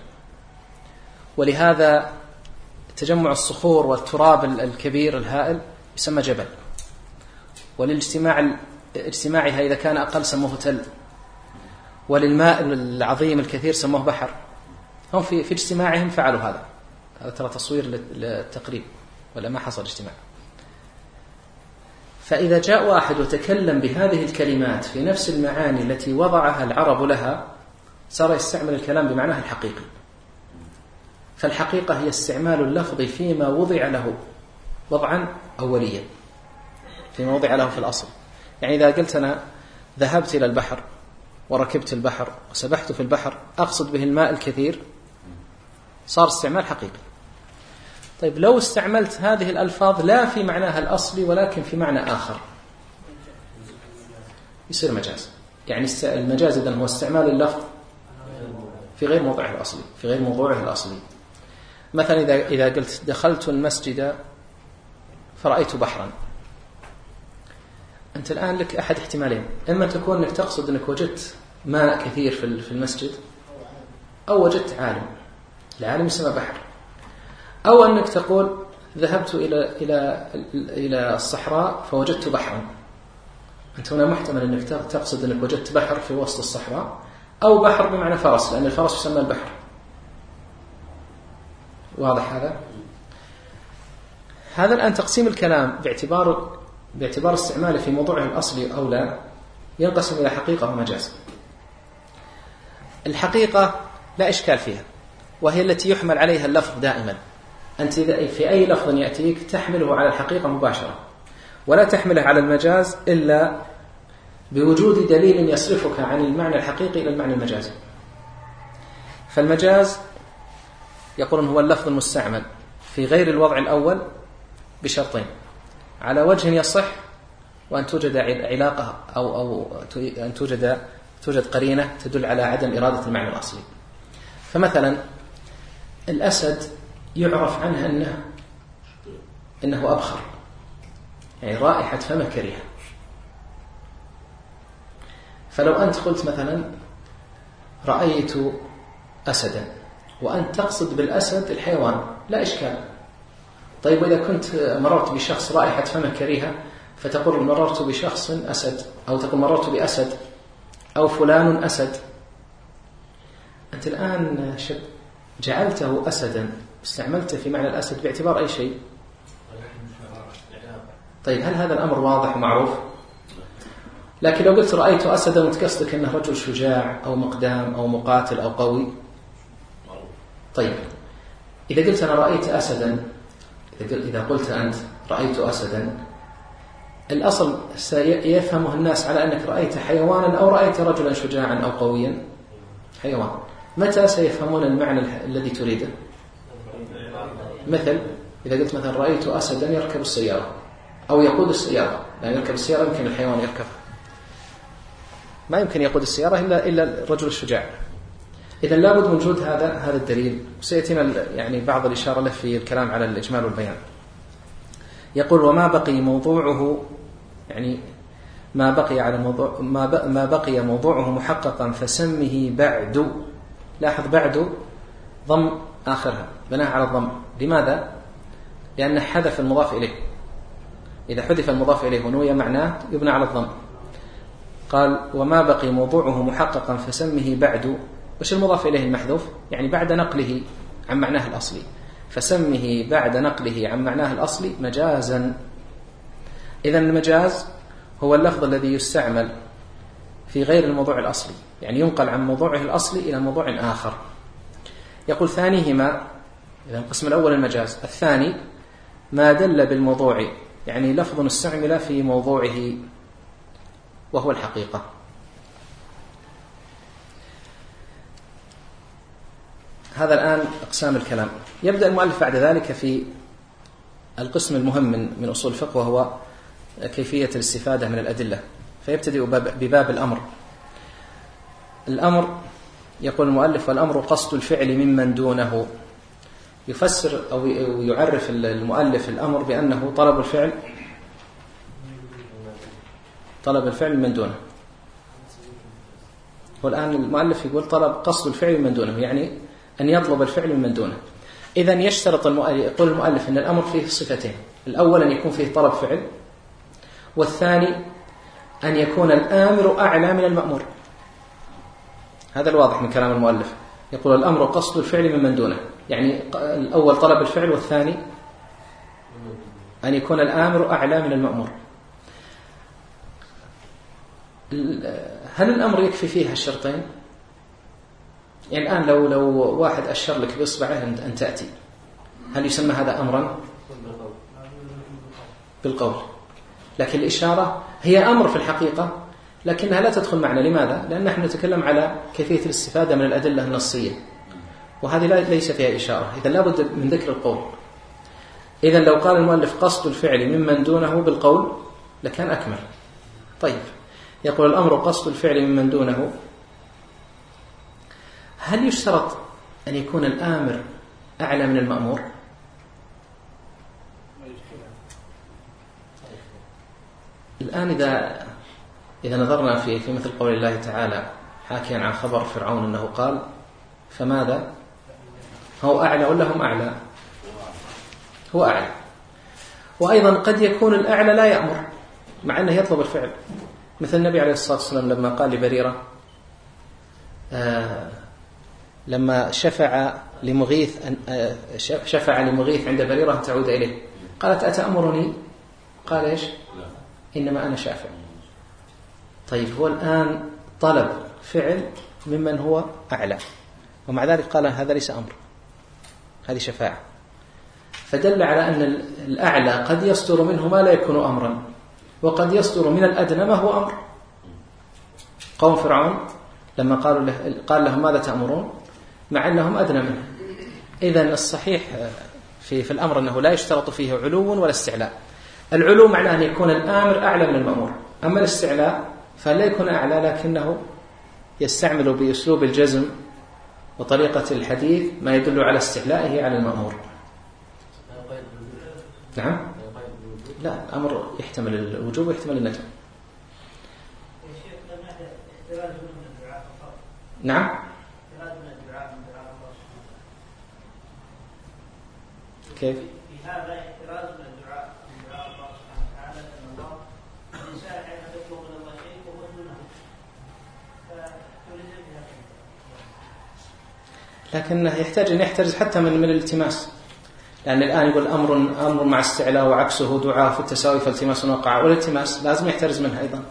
ولهذا تجمع الصخور والتراب الكبير الهائل يسمى جبل، وللاجتماع اجتماعها إذا كان أقل سموه تل، وللماء العظيم الكثير سموه بحر. هم في في اجتماعهم فعلوا هذا. هذا ترى تصوير للتقريب ولا ما حصل اجتماع. فإذا جاء واحد وتكلم بهذه الكلمات في نفس المعاني التي وضعها العرب لها صار يستعمل الكلام بمعناه الحقيقي. فالحقيقة هي استعمال اللفظ فيما وضع له وضعا أوليا، فيما وضع له في الأصل. يعني إذا قلت أنا ذهبت إلى البحر وركبت البحر وسبحت في البحر أقصد به الماء الكثير، صار استعمال حقيقي. طيب لو استعملت هذه الألفاظ لا في معناها الأصلي ولكن في معنى آخر يصير مجاز. يعني المجاز إذن هو استعمال اللفظ في غير موضعه الأصلي، في غير موضوعه الأصلي. مثلا إذا إذا قلت دخلت المسجد فرأيت بحرا، أنت الآن لك أحد احتمالين: إما تكون أنك تقصد أنك وجدت ماء كثير في المسجد، أو وجدت عالم، العالم يسمى بحر، أو أنك تقول ذهبت إلى إلى إلى الصحراء فوجدت بحرا. أنت هنا محتمل أنك تقصد أنك وجدت بحر في وسط الصحراء، أو بحر بمعنى فرس، لأن الفرس يسمى البحر. واضح هذا؟ هذا الآن تقسيم الكلام باعتبار باعتبار استعماله في موضوعه الأصلي أو لا ينقسم إلى حقيقة ومجاز. الحقيقة لا إشكال فيها، وهي التي يحمل عليها اللفظ دائما. أنت في أي لفظ يأتيك تحمله على الحقيقة مباشرة، ولا تحمله على المجاز إلا بوجود دليل يصرفك عن المعنى الحقيقي إلى المعنى المجازي. فالمجاز يقولون هو اللفظ المستعمل في غير الوضع الأول بشرطين: على وجه يصح، وأن توجد علاقة أو أو أن توجد توجد قرينة تدل على عدم إرادة المعنى الأصلي. فمثلا الأسد يعرف عنه أنه إنه أبخر، يعني رائحة فمه كريهة. فلو أنت قلت مثلا رأيت أسدا، وأنت تقصد بالأسد الحيوان، لا إشكال. طيب وإذا كنت مررت بشخص رائحة فمه كريهة فتقول مررت بشخص أسد، أو تقول مررت بأسد، أو فلان أسد، أنت الآن جعلته أسدا، استعملته في معنى الأسد باعتبار أي شيء. طيب هل هذا الأمر واضح ومعروف؟ لكن لو قلت رأيت أسدا وتقصدك أنه رجل شجاع أو مقدام أو مقاتل أو قوي. طيب إذا قلت أنا رأيت أسدا، إذا قلت أنت رأيت أسدا، الأصل سيفهمه الناس على أنك رأيت حيوانا أو رأيت رجلا شجاعا أو قويا. حيوان. متى سيفهمون المعنى الذي تريده؟ مثل إذا قلت مثلا رأيت أسدا يركب السيارة أو يقود السيارة، لأن يركب السيارة يمكن الحيوان يركبها، ما يمكن يقود السيارة إلا إلا الرجل الشجاع. إذا لابد من وجود هذا هذا الدليل، وسيأتينا يعني بعض الإشارة له في الكلام على الإجمال والبيان. يقول وما بقي موضوعه، يعني ما بقي على موضوع ما ما بقي موضوعه محققا فسمه بعد. لاحظ بعد ضم آخرها، بناء على الضم. لماذا؟ لأن حذف المضاف إليه. إذا حذف المضاف إليه ونوي معناه يبنى على الضم. قال وما بقي موضوعه محققا فسمه بعد. وش المضاف إليه المحذوف؟ يعني بعد نقله عن معناه الأصلي، فسمه بعد نقله عن معناه الأصلي مجازا. إذن المجاز هو اللفظ الذي يستعمل في غير الموضوع الأصلي، يعني ينقل عن موضوعه الأصلي إلى موضوع آخر. يقول ثانيهما، إذا القسم الأول المجاز، الثاني ما دل بالموضوع، يعني لفظ استعمل في موضوعه وهو الحقيقة. هذا الآن أقسام الكلام. يبدأ المؤلف بعد ذلك في القسم المهم من من أصول الفقه، وهو كيفية الاستفادة من الأدلة. فيبتدئ بباب الأمر. الأمر يقول المؤلف: والأمر قصد الفعل ممن دونه. يفسر أو يعرف المؤلف الأمر بأنه طلب الفعل طلب الفعل من دونه. والآن المؤلف يقول طلب قصد الفعل من دونه، يعني أن يطلب الفعل من دونه. إذن يشترط المؤلف، يقول المؤلف أن الأمر فيه صفتين: الأول أن يكون فيه طلب فعل، والثاني أن يكون الآمر أعلى من المأمور. هذا الواضح من كلام المؤلف. يقول الأمر قصد الفعل ممن دونه، يعني الأول طلب الفعل، والثاني أن يكون الآمر أعلى من المأمور. هل الأمر يكفي فيها الشرطين؟ يعني الآن لو لو واحد أشر لك بإصبعه أن تأتي، هل يسمى هذا أمرا؟ بالقول. لكن الإشارة هي أمر في الحقيقة، لكنها لا تدخل معنا. لماذا؟ لأن نحن نتكلم على كيفية الاستفادة من الأدلة النصية، وهذه ليس فيها إشارة. إذا لابد من ذكر القول. إذا لو قال المؤلف قصد الفعل ممن دونه بالقول لكان أكمل. طيب، يقول الأمر قصد الفعل ممن دونه. هل يشترط أن يكون الآمر أعلى من المأمور؟ الآن إذا إذا نظرنا في في مثل قول الله تعالى حاكيا عن خبر فرعون أنه قال: فماذا هو أعلى ولا هم أعلى؟ هو أعلى. وأيضا قد يكون الأعلى لا يأمر مع أنه يطلب الفعل، مثل النبي عليه الصلاة والسلام لما قال لبريرة آه لما شفع لمغيث آه شفع لمغيث عند بريرة تعود إليه، قالت: أتأمرني؟ قال: إيش؟ إنما أنا شافع. طيب، هو الآن طلب فعل ممن هو أعلى، ومع ذلك قال هذا ليس أمر، هذه شفاعة. فدل على أن الأعلى قد يصدر منه ما لا يكون أمرا، وقد يصدر من الأدنى ما هو أمر. قوم فرعون لما قالوا له قال لهم: ماذا تأمرون؟ مع أنهم أدنى منه. إذن الصحيح في في الأمر أنه لا يشترط فيه علو ولا استعلاء. العلو معناه أن يكون الآمر أعلى من المأمور، أما الاستعلاء فلا يكون أعلى لكنه يستعمل بأسلوب الجزم وطريقة الحديث ما يدل على استعلائه على المأمور. نعم؟ لا، الأمر يحتمل الوجوب ويحتمل الندب. نعم؟ كيف؟ في هذا احتراز من الدعاء من دعاء الله سبحانه وتعالى ان الله الانسان حين يطلب من الله شيء وهو دونه فتلزم بها. لكنه يحتاج ان يحترز حتى من من الالتماس، لان الان يقول امر امر مع استعلاء وعكسه دعاء في التساوي فالتماس وقع، والالتماس لازم يحترز منها ايضا.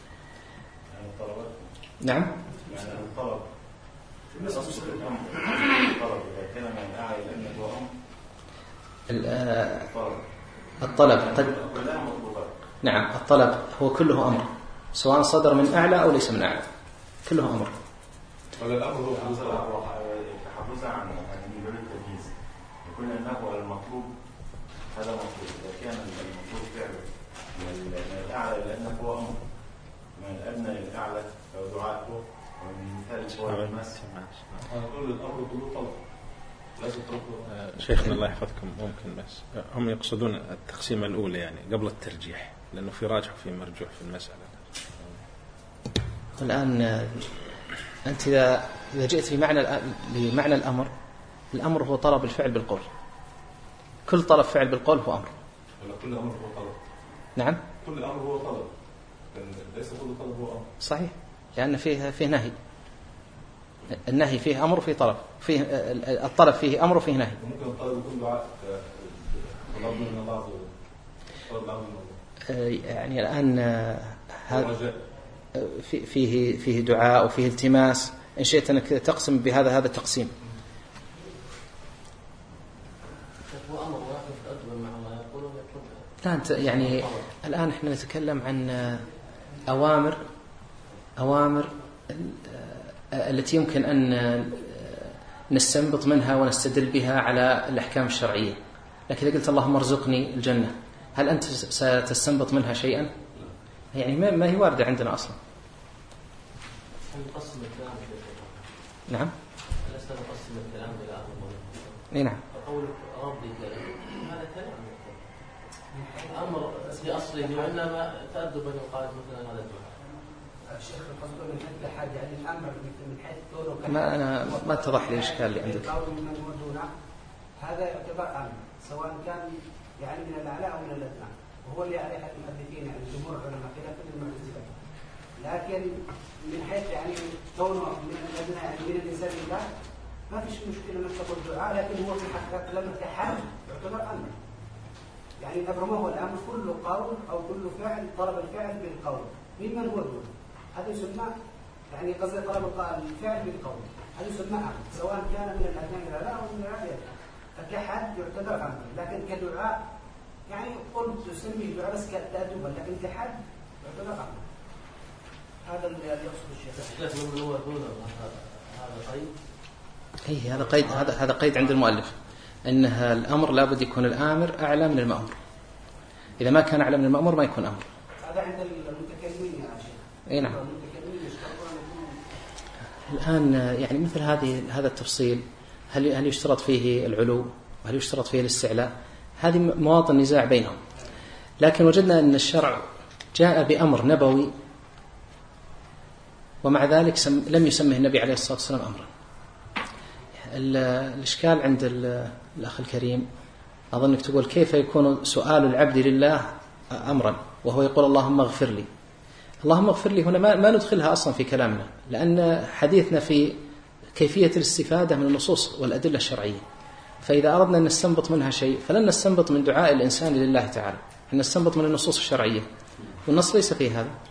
نعم. يعني الطلب في نص الامر الطلب اذا كان من الاعلى لانه هو امر. الطلب قد نعم الطلب هو كله أمر، سواء صدر من أعلى أو ليس من أعلى، كله أمر. ولا الأمر هو تحفظ عنه يعني من باب التمييز، يكون أنه المطلوب هذا مطلوب. إذا كان المطلوب فعله من الأعلى لأنه هو أمر، من الأدنى للأعلى أو دعاءه، ومن مثال هو المس. نقول الأمر كله طلب. شيخنا الله يحفظكم، ممكن بس هم يقصدون التقسيمة الأولى يعني قبل الترجيح، لأنه في راجح وفي مرجوح في المسألة. الآن أنت إذا إذا جئت في معنى لمعنى الأمر، الأمر هو طلب الفعل بالقول. كل طلب فعل بالقول هو أمر. ولا كل أمر هو طلب؟ نعم. كل أمر هو طلب، ليس كل طلب هو أمر. صحيح، لأن فيه فيه نهي. النهي فيه أمر وفيه طلب، فيه الطلب فيه أمر وفيه نهي. ممكن الطلب يكون دعاء طلب من الله عز وجل، طلب من الله. يعني الآن هذا فيه فيه دعاء وفيه التماس. إن شئت أنك تقسم بهذا هذا التقسيم. لا أنت يعني الآن إحنا نتكلم عن أوامر أوامر التي يمكن أن نستنبط منها ونستدل بها على الأحكام الشرعية. لكن إذا قلت اللهم ارزقني الجنة، هل أنت ستستنبط منها شيئا؟ يعني ما هي واردة عندنا أصلا. نقسم الكلام نعم. لسنا نقسم الكلام إلى أمر. إيه نعم. قولك ربي كلام هذا كلام. أمر في أصله وإنما تأدبا يقال مثلا هذا الدعاء. الشيخ القصد من حيث حاجة يعني الأمر من حيث كونه ما أنا ما اتضح لي الإشكال اللي عندك. قول من ودونه هذا يعتبر أمر سواء كان يعني من الأعلى أو من الأدنى، وهو اللي عليه المحدثين يعني جمهور العلماء خلاف المعتزلة. لكن من حيث يعني كونه من الأدنى يعني من الإنسان لله ما فيش مشكلة أن تقول دعاء، لكن هو في الحقيقة لما تحال يعتبر أمر. يعني الأمر ما هو الأمر كل قول أو كل فعل طلب الفعل بالقول ممن هو دون، هذا يسمى يعني قصد طلب الفعل بالقول، هذا يسمى أمر سواء كان من الأدنى إلى لا أو من الأعلى. فكحد يعتبر أمر، لكن كدعاء يعني قلت تسمي دعاء بس كتأدبا، لكن كحد يعتبر أمر. هذا اللي يقصد الشيخ. لكن من هو دون هذا قيد. إيه هذا قيد، هذا هذا قيد عند المؤلف أنها الأمر لابد يكون الآمر أعلى من المأمور. إذا ما كان أعلى من المأمور ما يكون أمر. هذا عند المتكلمين يا شيخ. إيه نعم. الآن يعني مثل هذه هذا التفصيل هل هل يشترط فيه العلو وهل يشترط فيه الاستعلاء؟ هذه مواطن نزاع بينهم. لكن وجدنا أن الشرع جاء بأمر نبوي ومع ذلك لم يسمه النبي عليه الصلاة والسلام أمرا. الإشكال عند الأخ الكريم أظنك تقول كيف يكون سؤال العبد لله أمرا وهو يقول اللهم اغفر لي. اللهم اغفر لي هنا ما, ما ندخلها أصلا في كلامنا، لأن حديثنا في كيفية الاستفادة من النصوص والأدلة الشرعية. فإذا أردنا أن نستنبط منها شيء فلن نستنبط من دعاء الإنسان لله تعالى، نستنبط من النصوص الشرعية، والنص ليس فيه هذا.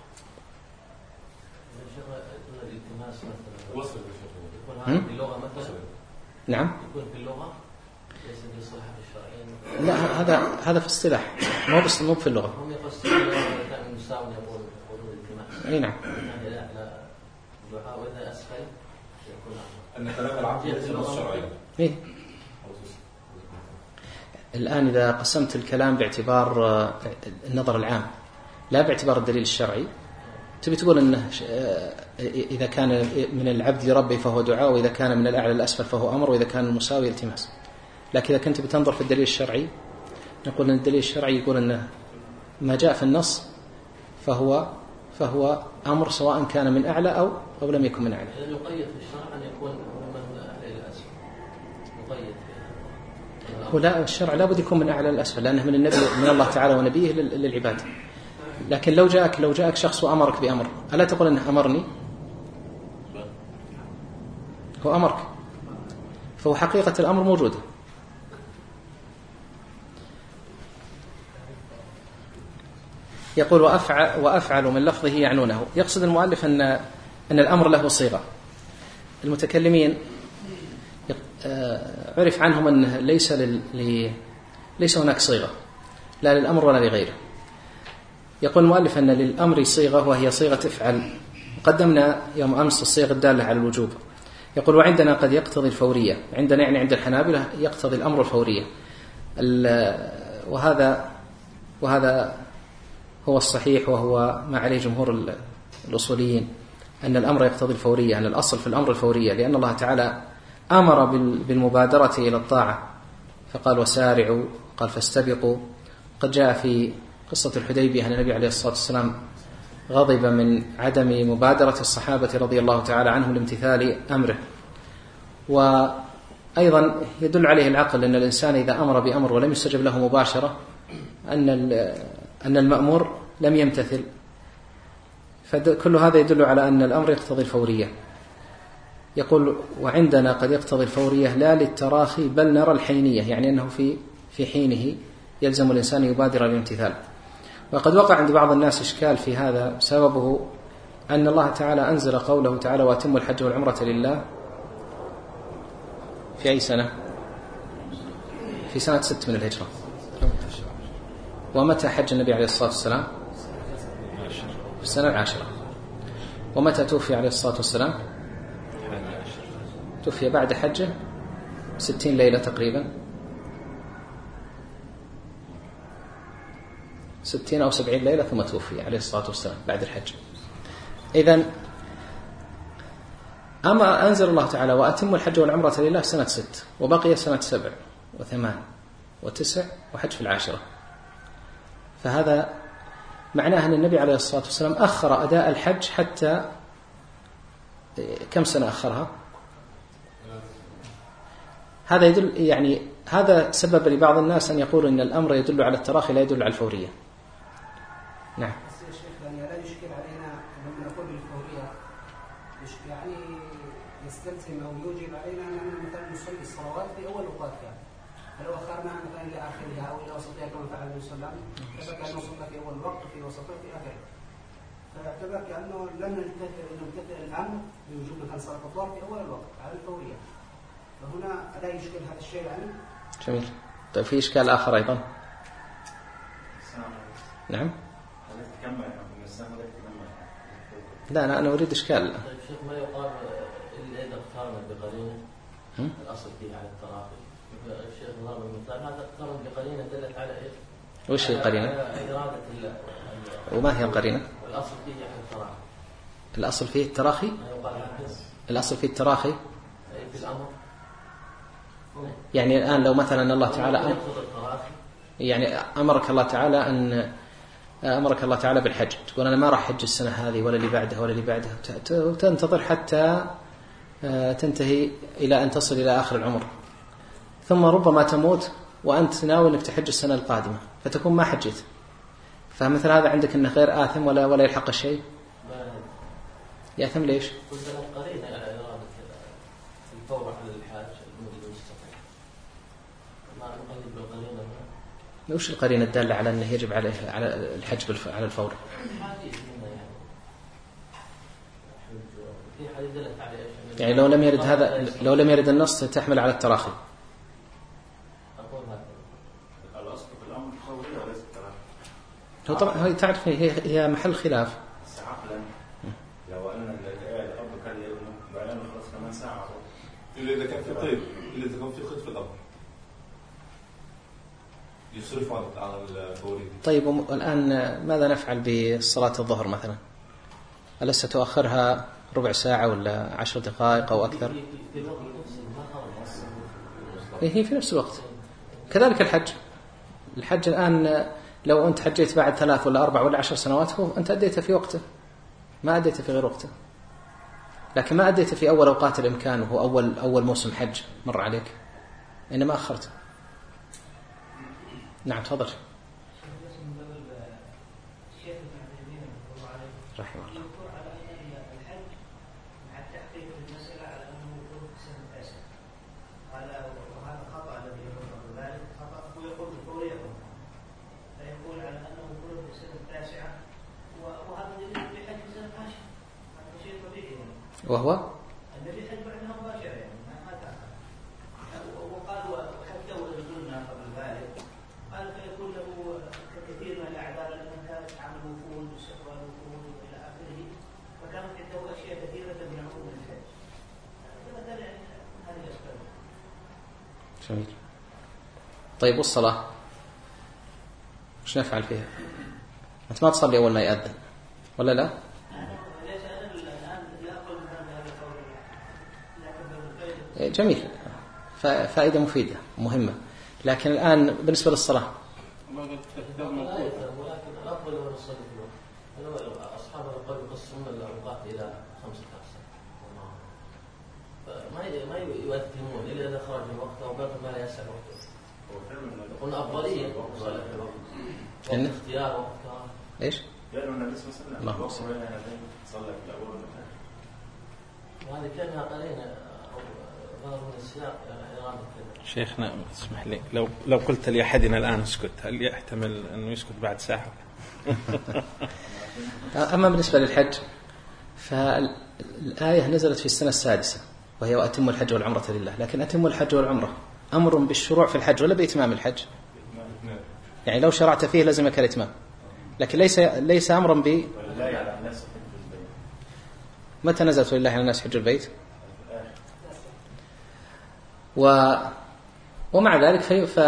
نعم. يكون في اللغة ليس في الصحة الشرعية. لا هذا هذا في الصلاح مو بس مو في اللغة. هم يفسرون كان المساوي يقول يقولون الالتماس. أي نعم. يعني لا لا دعاء وإذا أسفل يكون أن كلام العبد ليس نص شرعي. إيه. الآن إذا قسمت الكلام باعتبار النظر العام لا باعتبار الدليل الشرعي، تبي تقول أنه إذا كان من العبد لربه فهو دعاء، وإذا كان من الأعلى للأسفل فهو أمر، وإذا كان المساوي التماس. لكن إذا كنت بتنظر في الدليل الشرعي نقول أن الدليل الشرعي يقول أنه ما جاء في النص فهو فهو أمر سواء كان من أعلى أو أو لم يكن من أعلى. إذا يقيد في الشرع أن يكون من أعلى للأسفل. يقيد. هو لا الشرع لابد يكون من أعلى للأسفل، لأنه من النبي من الله تعالى ونبيه للعباد. لكن لو جاءك لو جاءك شخص وأمرك بأمر ألا تقول أنه أمرني؟ هو أمرك، فهو حقيقة الأمر موجودة. يقول وأفعل, وأفعل من لفظه يعنونه. يقصد المؤلف أن أن الأمر له صيغة. المتكلمين عرف عنهم أن ليس لل... ليس هناك صيغة لا للأمر ولا لغيره. يقول المؤلف أن للأمر صيغة وهي صيغة افعل. قدمنا يوم أمس الصيغة الدالة على الوجوب. يقول وعندنا قد يقتضي الفورية، عندنا يعني عند الحنابلة يقتضي الأمر الفورية، وهذا وهذا هو الصحيح وهو ما عليه جمهور الأصوليين، أن الأمر يقتضي الفورية، أن الأصل في الأمر الفورية، لأن الله تعالى أمر بالمبادرة إلى الطاعة فقال وسارعوا، قال فاستبقوا. قد جاء في قصة الحديبية أن النبي عليه الصلاة والسلام غضب من عدم مبادرة الصحابة رضي الله تعالى عنهم لامتثال أمره. وأيضا يدل عليه العقل أن الإنسان إذا أمر بأمر ولم يستجب له مباشرة أن أن المأمور لم يمتثل، فكل هذا يدل على أن الأمر يقتضي الفورية. يقول وعندنا قد يقتضي الفورية لا للتراخي بل نرى الحينية، يعني أنه في في حينه يلزم الإنسان يبادر الامتثال. وقد وقع عند بعض الناس إشكال في هذا، سببه أن الله تعالى أنزل قوله تعالى وأتموا الحج والعمرة لله في أي سنة؟ في سنة ست من الهجرة. ومتى حج النبي عليه الصلاة والسلام؟ في السنة العاشرة. ومتى توفي عليه الصلاة والسلام؟ توفي بعد حجه ستين ليلة تقريبا، ستين أو سبعين ليلة، ثم توفي عليه الصلاة والسلام بعد الحج. إذن أما أنزل الله تعالى وأتم الحج والعمرة لله سنة ست، وبقي سنة سبع وثمان وتسع وحج في العاشرة، فهذا معناه أن النبي عليه الصلاة والسلام أخر أداء الحج حتى كم سنة أخرها؟ هذا يدل يعني هذا سبب لبعض الناس أن يقول إن الأمر يدل على التراخي لا يدل على الفورية. نعم. بس يا شيخ يعني لا يشكل علينا لما نقول بالفورية يعني يستلزم أو يوجب علينا أن مثلا نصلي الصلوات في أول وقتها، فلو أخرناها مثلا إلى آخرها أو إلى وسطها كما فعل النبي صلى الله عليه وسلم فكأنه نصلي في أول وقت في وسطها في آخره، فيعتبر كأنه لم نمتثل نمتثل الأمر بوجوب مثلا صلاة الظهر في أول الوقت على الفورية، فهنا لا يشكل هذا الشيء يعني. جميل. طيب في إشكال آخر أيضا. نعم. لا أنا أنا أريد إشكال. طيب شيخ ما يقال إلا إذا اقترن بقرينة الأصل فيه على التراخي. الشيخ ضرب المثال هذا اقترن بقرينة دلت على إيش؟ وش هي القرينة؟ إرادة ال. وما هي القرينة؟ الأصل فيه على التراخي. الأصل فيه التراخي؟ ما يقال هكذا. الأصل فيه التراخي؟ في الأمر. يعني الآن لو مثلا الله تعالى أم... يعني أمرك الله تعالى أن أمرك الله تعالى بالحج، تقول أنا ما راح حج السنة هذه ولا اللي بعدها ولا اللي بعدها، وتنتظر حتى تنتهي إلى أن تصل إلى آخر العمر، ثم ربما تموت وأنت ناوي أنك تحج السنة القادمة فتكون ما حجيت، فمثل هذا عندك أنه غير آثم ولا ولا يلحق الشيء؟ يأثم ليش؟ قرينة على إرادة الفور على الحاج الموجود المستقيم. ما نقلب بالقرينة. وش القرينة الدالة على أنه يجب عليه على الحج على الفور؟ يعني لو لم يرد هذا لو لم يرد النص تحمل على التراخي. الأصل في الأمر الفوري وليس التراخي. هو طبعا هي تعرف هي هي محل خلاف. عقلا لو أن الأب كان بيان خلاص كمان ساعة. إذا كان في طيب إذا كان في خط في الأمر يصرف على الفوري. طيب الآن ماذا نفعل بصلاة الظهر مثلا؟ ألست تؤخرها ربع ساعة ولا عشر دقائق أو أكثر؟ هي في نفس الوقت. كذلك الحج. الحج الآن لو أنت حجيت بعد ثلاث ولا أربع ولا عشر سنوات هو أنت أديته في وقته، ما أديته في غير وقته، لكن ما أديته في أول أوقات الإمكان وهو أول أول موسم حج مر عليك، إنما أخرت. نعم تفضل. رحمه الله. وهو الذي يحج بعدها مباشرة يعني ما تأخر، وقال وحتى ولو قلنا قبل ذلك قال فيكون له كثير من الأعذار التي كانت عمل وفود واستقبال وفود وإلى آخره، فكانت عنده أشياء كثيرة تمنعه من الحج. فمثلا يعني هذه الأسباب. جميل. طيب والصلاة وش نفعل فيها؟ أنت ما تصلي أول ما يأذن ولا لا؟ جميل، فائدة مفيدة مهمة، لكن الآن بالنسبة للصلاة ولكن الأفضل هو الصلاة في الوقت. أصحاب القول يقسمون الأوقات إلى خمسة أقسام، فما ما يؤثمون إلا إذا خرج من وقت أو بقي ما لا يسع وقته. قلنا أفضلية الصلاة في الوقت، وقت اختيار وقت كراهة. إيش؟ قالوا النبي صلى الله عليه وسلم صلى في الأول والآخر. وهذه كانها قرينة شيخنا اسمح لي، لو لو قلت لأحدنا الآن اسكت هل يحتمل أنه يسكت بعد ساعة؟ أما بالنسبة للحج فالآية نزلت في السنة السادسة وهي وأتم الحج والعمرة لله، لكن أتم الحج والعمرة أمر بالشروع في الحج ولا بإتمام الحج؟ يعني لو شرعت فيه لازمك الإتمام، لكن ليس ليس أمرا ب. متى نزلت لله على الناس حج البيت؟ و ومع ذلك في ف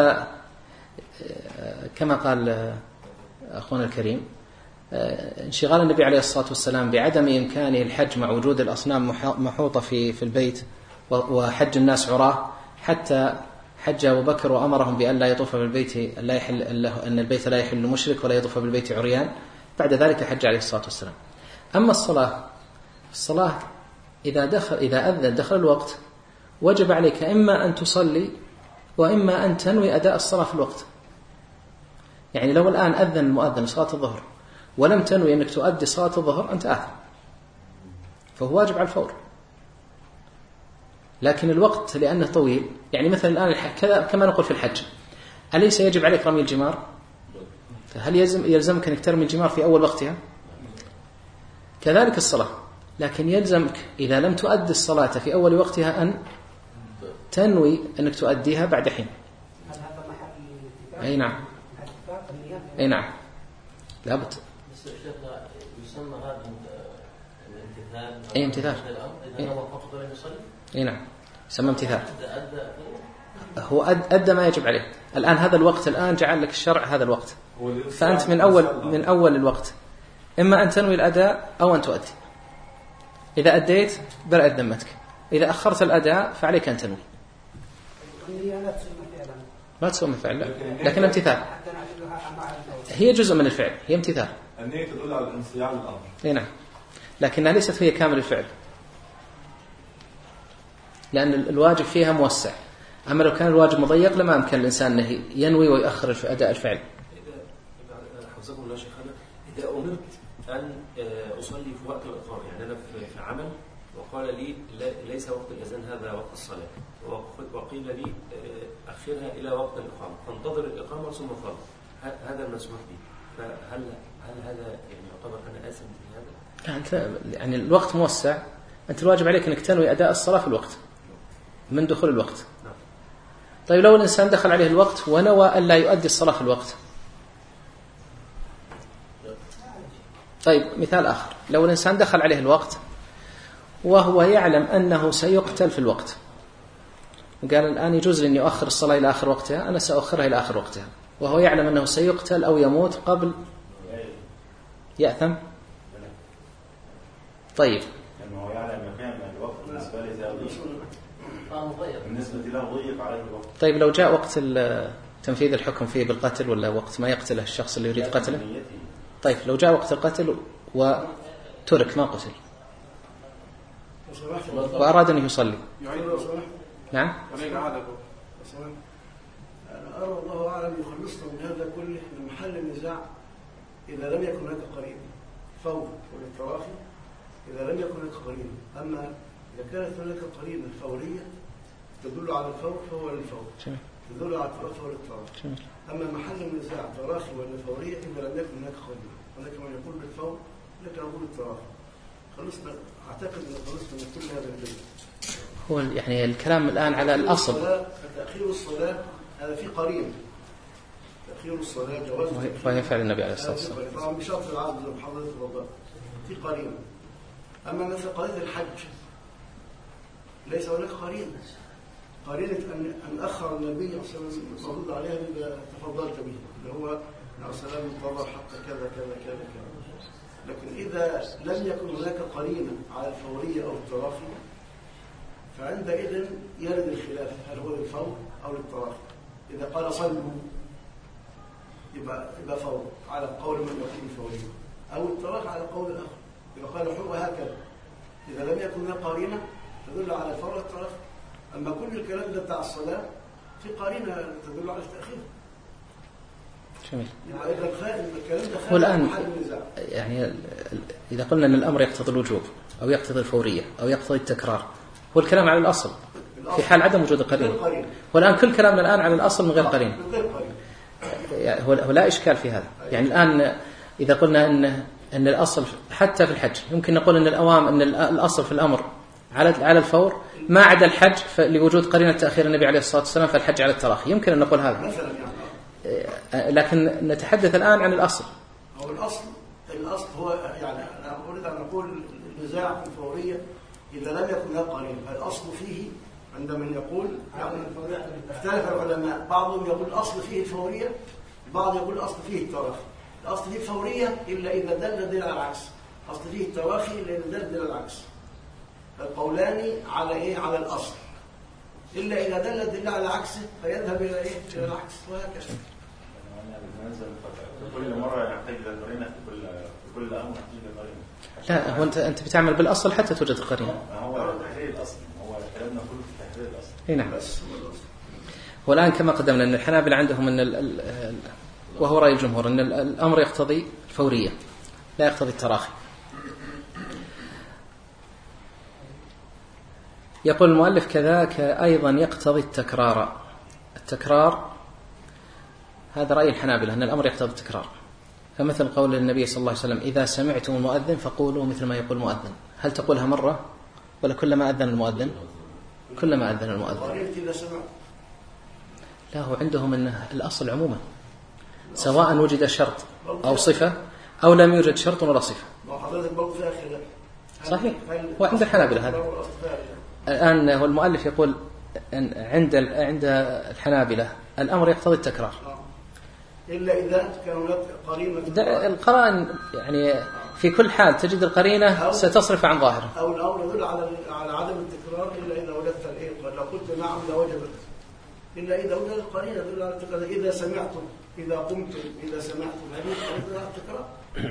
كما قال أخونا الكريم انشغال النبي عليه الصلاة والسلام بعدم إمكانه الحج مع وجود الأصنام محوطة في في البيت وحج الناس عراه، حتى حج أبو بكر وأمرهم بأن لا يطوف بالبيت لا يحل أن البيت لا يحل مشرك ولا يطوف بالبيت عريان. بعد ذلك حج عليه الصلاة والسلام. أما الصلاة الصلاة إذا دخل إذا أذن دخل الوقت وجب عليك إما أن تصلي وإما أن تنوي أداء الصلاة في الوقت. يعني لو الآن أذن المؤذن صلاة الظهر ولم تنوي أنك تؤدي صلاة الظهر أنت آثم، فهو واجب على الفور. لكن الوقت لأنه طويل، يعني مثلا الآن كذا كما نقول في الحج، أليس يجب عليك رمي الجمار؟ هل يلزم يلزمك أنك ترمي الجمار في أول وقتها؟ كذلك الصلاة، لكن يلزمك إذا لم تؤدي الصلاة في أول وقتها أن تنوي أنك تؤديها بعد حين. هل هذا محل أي نعم، أي نعم، لابد. بس الشيخ يسمى هذا الامتثال. أي امتثال. إذا نوى فقط ولم يصلي. أي نعم، يسمى امتثال. هو أدى ما يجب عليه. الآن هذا الوقت الآن جعل لك الشرع هذا الوقت، فأنت من أول من أول الوقت إما أن تنوي الأداء أو أن تؤدي. إذا أديت برأت ذمتك، إذا أخرت الأداء فعليك أن تنوي. ما تسوى فعل، لكن امتثال. هي جزء من الفعل، هي امتثال. النية تدل على الانصياع للأمر. اي نعم، لكنها ليست هي كامل الفعل، لأن الواجب فيها موسع. أما لو كان الواجب مضيق لما أمكن الإنسان أنه ينوي ويؤخر أداء الفعل. إذا حفظكم الله شيخنا، إذا أمرت أن أصلي في وقت الإقامة، يعني أنا في عمل وقال لي ليس وقت الأذان هذا وقت الصلاة، وقيل لي أخرها إلى وقت الإقامة، فانتظر الإقامة ثم صل، هذا المسموح به، فهل هل هذا يعني يعتبر أنا آثم في هذا؟ أنت يعني الوقت موسع، أنت الواجب عليك أنك تنوي أداء الصلاة في الوقت من دخول الوقت. طيب لو الإنسان دخل عليه الوقت ونوى أن لا يؤدي الصلاة في الوقت. طيب مثال آخر، لو الإنسان دخل عليه الوقت وهو يعلم أنه سيقتل في الوقت، وقال الآن يجوز لي أن يؤخر الصلاة إلى آخر وقتها، أنا سأؤخرها إلى آخر وقتها، وهو يعلم أنه سيقتل أو يموت قبل، يأثم؟ طيب لأنه هو يعلم مكان الوقت بالنسبة لي زي بالنسبة له ضيق عليه الوقت. طيب لو جاء وقت تنفيذ الحكم فيه بالقتل ولا وقت ما يقتله الشخص اللي يريد قتله، طيب لو جاء وقت القتل وترك ما قتل وأراد أن يصلي، نعم. أنا أرى الله أعلم يخلصنا من هذا كله من محل النزاع إذا لم يكن هناك قرين فور والاضطرافي، إذا لم يكن هناك قرين. أما إذا كانت هناك قرينة فورية تدل على الفور فهو للفور، تدل على الاضطراف فهو الاضطراف. أما محل النزاع تراخي ولا فورية إذا لم يكن هناك قرينة، هناك من يقول بالفور هناك من يقول بالتراخي. خلصنا، أعتقد أن خلصنا من كل هذا الجزء. هو يعني الكلام الآن على الأصل. تأخير الصلاة هذا في قرين، تأخير الصلاة جواز وهي فعل النبي عليه الصلاة والسلام. طبعا بشرط العدل محاضرة الوضاء في قرين. أما مثل قضية الحج ليس هناك قرين، قرينة أن أن أخر النبي صلى الله عليه وسلم المفروض عليها بما تفضلت به، اللي هو عليه السلام انتظر حتى كذا كذا كذا كذا. لكن إذا لم يكن هناك قرينة على الفورية أو التراخي فعندئذ يرد الخلاف هل هو للفور أو للتراخي. إذا قال صلوا يبقى يبقى فور على قول من يقول الفورية، أو التراخي على قول الآخر. إذا قال حر هكذا، إذا لم يكن هناك قرينة تدل على الفور والتراخي. أما كل الكلام ده بتاع الصلاة في قرينة تدل على التأخير. جميل. يبقى إذا الكلام ده خارج والآن محل النزاع. يعني إذا قلنا أن الأمر يقتضي الوجوب أو يقتضي الفورية أو يقتضي التكرار، هو الكلام على الأصل في حال عدم وجود القرينة. والآن كل كلامنا الآن على الأصل من غير قرينة. هو لا إشكال في هذا. يعني الآن إذا قلنا أن أن الأصل حتى في الحج يمكن نقول أن الأوام أن الأصل في الأمر على على الفور ما عدا الحج لوجود قرينة تأخير النبي عليه الصلاة والسلام فالحج على التراخي، يمكن أن نقول هذا. لكن نتحدث الآن عن الأصل. هو الأصل الأصل هو يعني أنا أريد أن أقول النزاع في الفورية إذا لم يكن له قرينة، الأصل فيه عند من يقول يعني اختلف العلماء، بعضهم يقول الأصل فيه الفورية، بعض يقول الأصل فيه التراخي. الأصل فيه الفورية إلا إذا دل دل على العكس، الأصل فيه التراخي إلا إذا دل دل على العكس. القولان على إيه؟ على الأصل، إلا إذا دل دل على عكسه فيذهب إلى إيه؟ إلى العكس، وهكذا. كل مرة يحتاج إلى قرينة، في كل في كل أمر يحتاج إلى قرينة. لا، هو أنت أنت بتعمل بالأصل حتى توجد القرينة. هو تحرير الأصل، هو كلامنا كله في تحرير الأصل. إيه نعم. والآن كما قدمنا أن الحنابلة عندهم أن ال ال وهو رأي الجمهور أن الأمر يقتضي الفورية لا يقتضي التراخي. يقول المؤلف كذاك أيضا يقتضي التكرار. التكرار هذا رأي الحنابلة أن الأمر يقتضي التكرار، فمثل قول النبي صلى الله عليه وسلم إذا سمعتم المؤذن فقولوا مثل ما يقول المؤذن. هل تقولها مرة ولا كلما أذن المؤذن؟ كلما أذن المؤذن. لا، هو عندهم أن الأصل عموما سواء وجد شرط أو صفة أو لم يوجد شرط ولا صفة. صحيح، وعند الحنابلة هذا. الآن هو المؤلف يقول أن عند عند الحنابلة الأمر يقتضي التكرار إلا إذا كان هناك قرينة. القرائن يعني في كل حال تجد القرينة ستصرف عن ظاهره. أو الأمر يدل على على عدم التكرار إلا إذا وجدت الإيه؟ لو قلت نعم لوجبت، إلا إذا وجدت القرينة تدل على التكرار. إذا سمعتم، إذا قمتم، إذا سمعتم، هذه تدل على التكرار.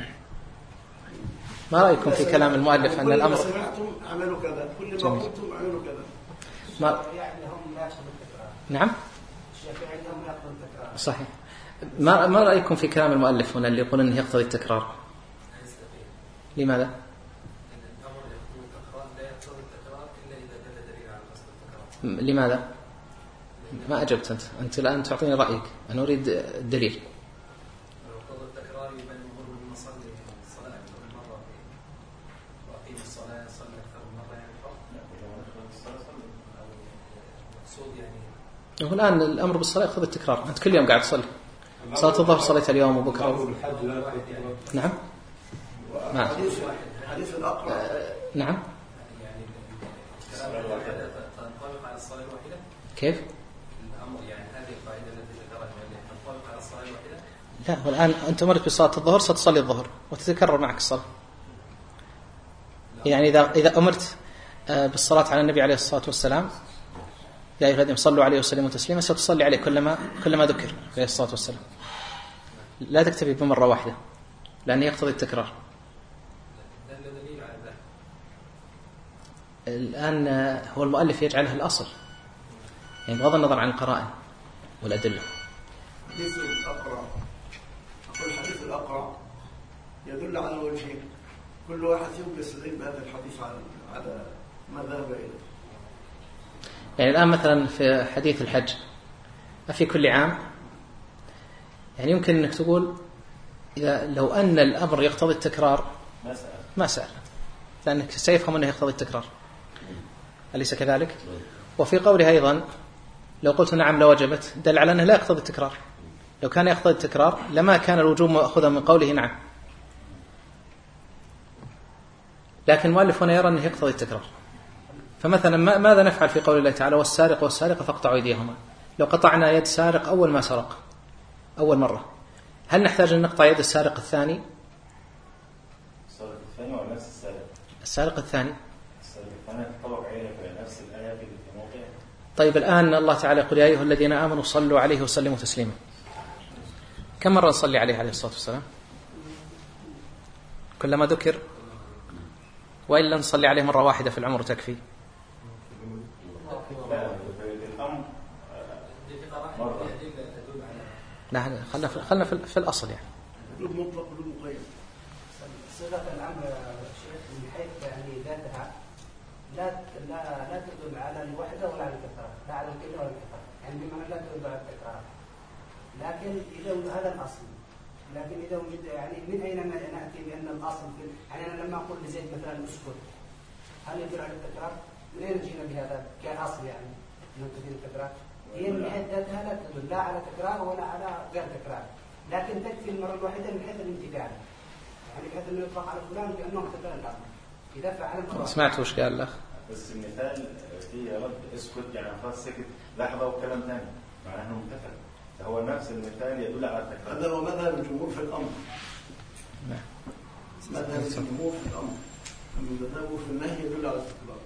ما رأيكم في كلام المؤلف أن الأمر؟ كل ما سمعتم اعملوا كذا، كل ما قلتم اعملوا كذا. ما نعم. صحيح. ما ما رأيكم في كلام المؤلف هنا اللي يقول أنه يقتضي التكرار؟ لماذا؟ لماذا؟ ما أجبت أنت. أنت الآن تعطيني رأيك، أنا أريد الدليل. هو الآن الأمر بالصلاة يقتضي التكرار. أنت كل يوم قاعد تصلي، صلاة الظهر صليتها اليوم وبكرة. نعم. نعم. حديث الأقرع. نعم. كيف؟ الأمر يعني هذه القاعدة التي ذكرها المؤلف تنطبق على الصلاة الواحدة؟ لا، والآن أنت مرت بصلاة الظهر ستصلي الظهر وتتكرر معك الصلاة. يعني إذا إذا أمرت بالصلاة على النبي عليه الصلاة والسلام يا أيها الذين صلوا عليه وسلموا تسليما، ستصلي عليه كلما كلما ذكر عليه الصلاة والسلام. لا تكتفي بمرة واحدة لأنه يقتضي التكرار. الآن هو المؤلف يجعلها الأصل، يعني بغض النظر عن القرائن والأدلة. حديث الأقرع، أقول حديث الأقرع يدل على وجهين، كل واحد فيهم يستدل بهذا الحديث على على ما ذهب إليه. يعني الآن مثلا في حديث الحج في كل عام، يعني يمكن أنك تقول إذا لو أن الأمر يقتضي التكرار ما سأل، لأنك سيفهم أنه يقتضي التكرار، أليس كذلك؟ وفي قوله أيضا لو قلت نعم لوجبت دل على أنه لا يقتضي التكرار. لو كان يقتضي التكرار لما كان الوجوب مأخوذا من قوله نعم، لكن المؤلف هنا يرى أنه يقتضي التكرار. فمثلا ماذا نفعل في قول الله تعالى والسارق والسارقة فاقطعوا أيديهما؟ لو قطعنا يد سارق أول ما سرق أول مرة، هل نحتاج أن نقطع يد السارق الثاني؟ السارق الثاني ولا نفس السارق؟ السارق الثاني. السارق الثاني تطبق عليه في نفس الآية في موقعه. طيب الآن الله تعالى يقول يا أيها الذين آمنوا صلوا عليه وسلموا تسليما. كم مرة نصلي عليه عليه الصلاة والسلام؟ كلما ذكر، وإلا نصلي عليه مرة واحدة في العمر تكفي؟ لا، خلنا في خلنا في, في الأصل يعني. مطلق بدون مقيد. صيغة الأمر شيخ من حيث يعني ذاتها لا لا لا تدل على الوحدة ولا على التكرار، لا على الكلة ولا التكرار، يعني بمعنى لا تدل على التكرار. لكن إذا هذا الأصل، لكن إذا وجد يعني من أين نأتي بأن الأصل في يعني أنا لما أقول لزيد مثلا اسكت، هل يدل على التكرار؟ من أين جينا بهذا كأصل يعني ننتهي التكرار؟ هي من حيث ذاتها لا تدل لا على تكرار ولا على غير تكرار، لكن تكفي المرة الواحدة من حيث الامتثال، يعني بحيث أنه يطلق على فلان كأنه امتثل الأمر. إذا فعل سمعت وش قال الأخ؟ بس المثال فيه رد اسكت يعني خلاص سكت لحظة وكلام ثاني معناه انه متفق. هو نفس المثال يدل على التكرار. هذا هو مذهب الجمهور في الأمر. نعم. مذهب الجمهور في الأمر. مذهبه في النهي يدل على التكرار.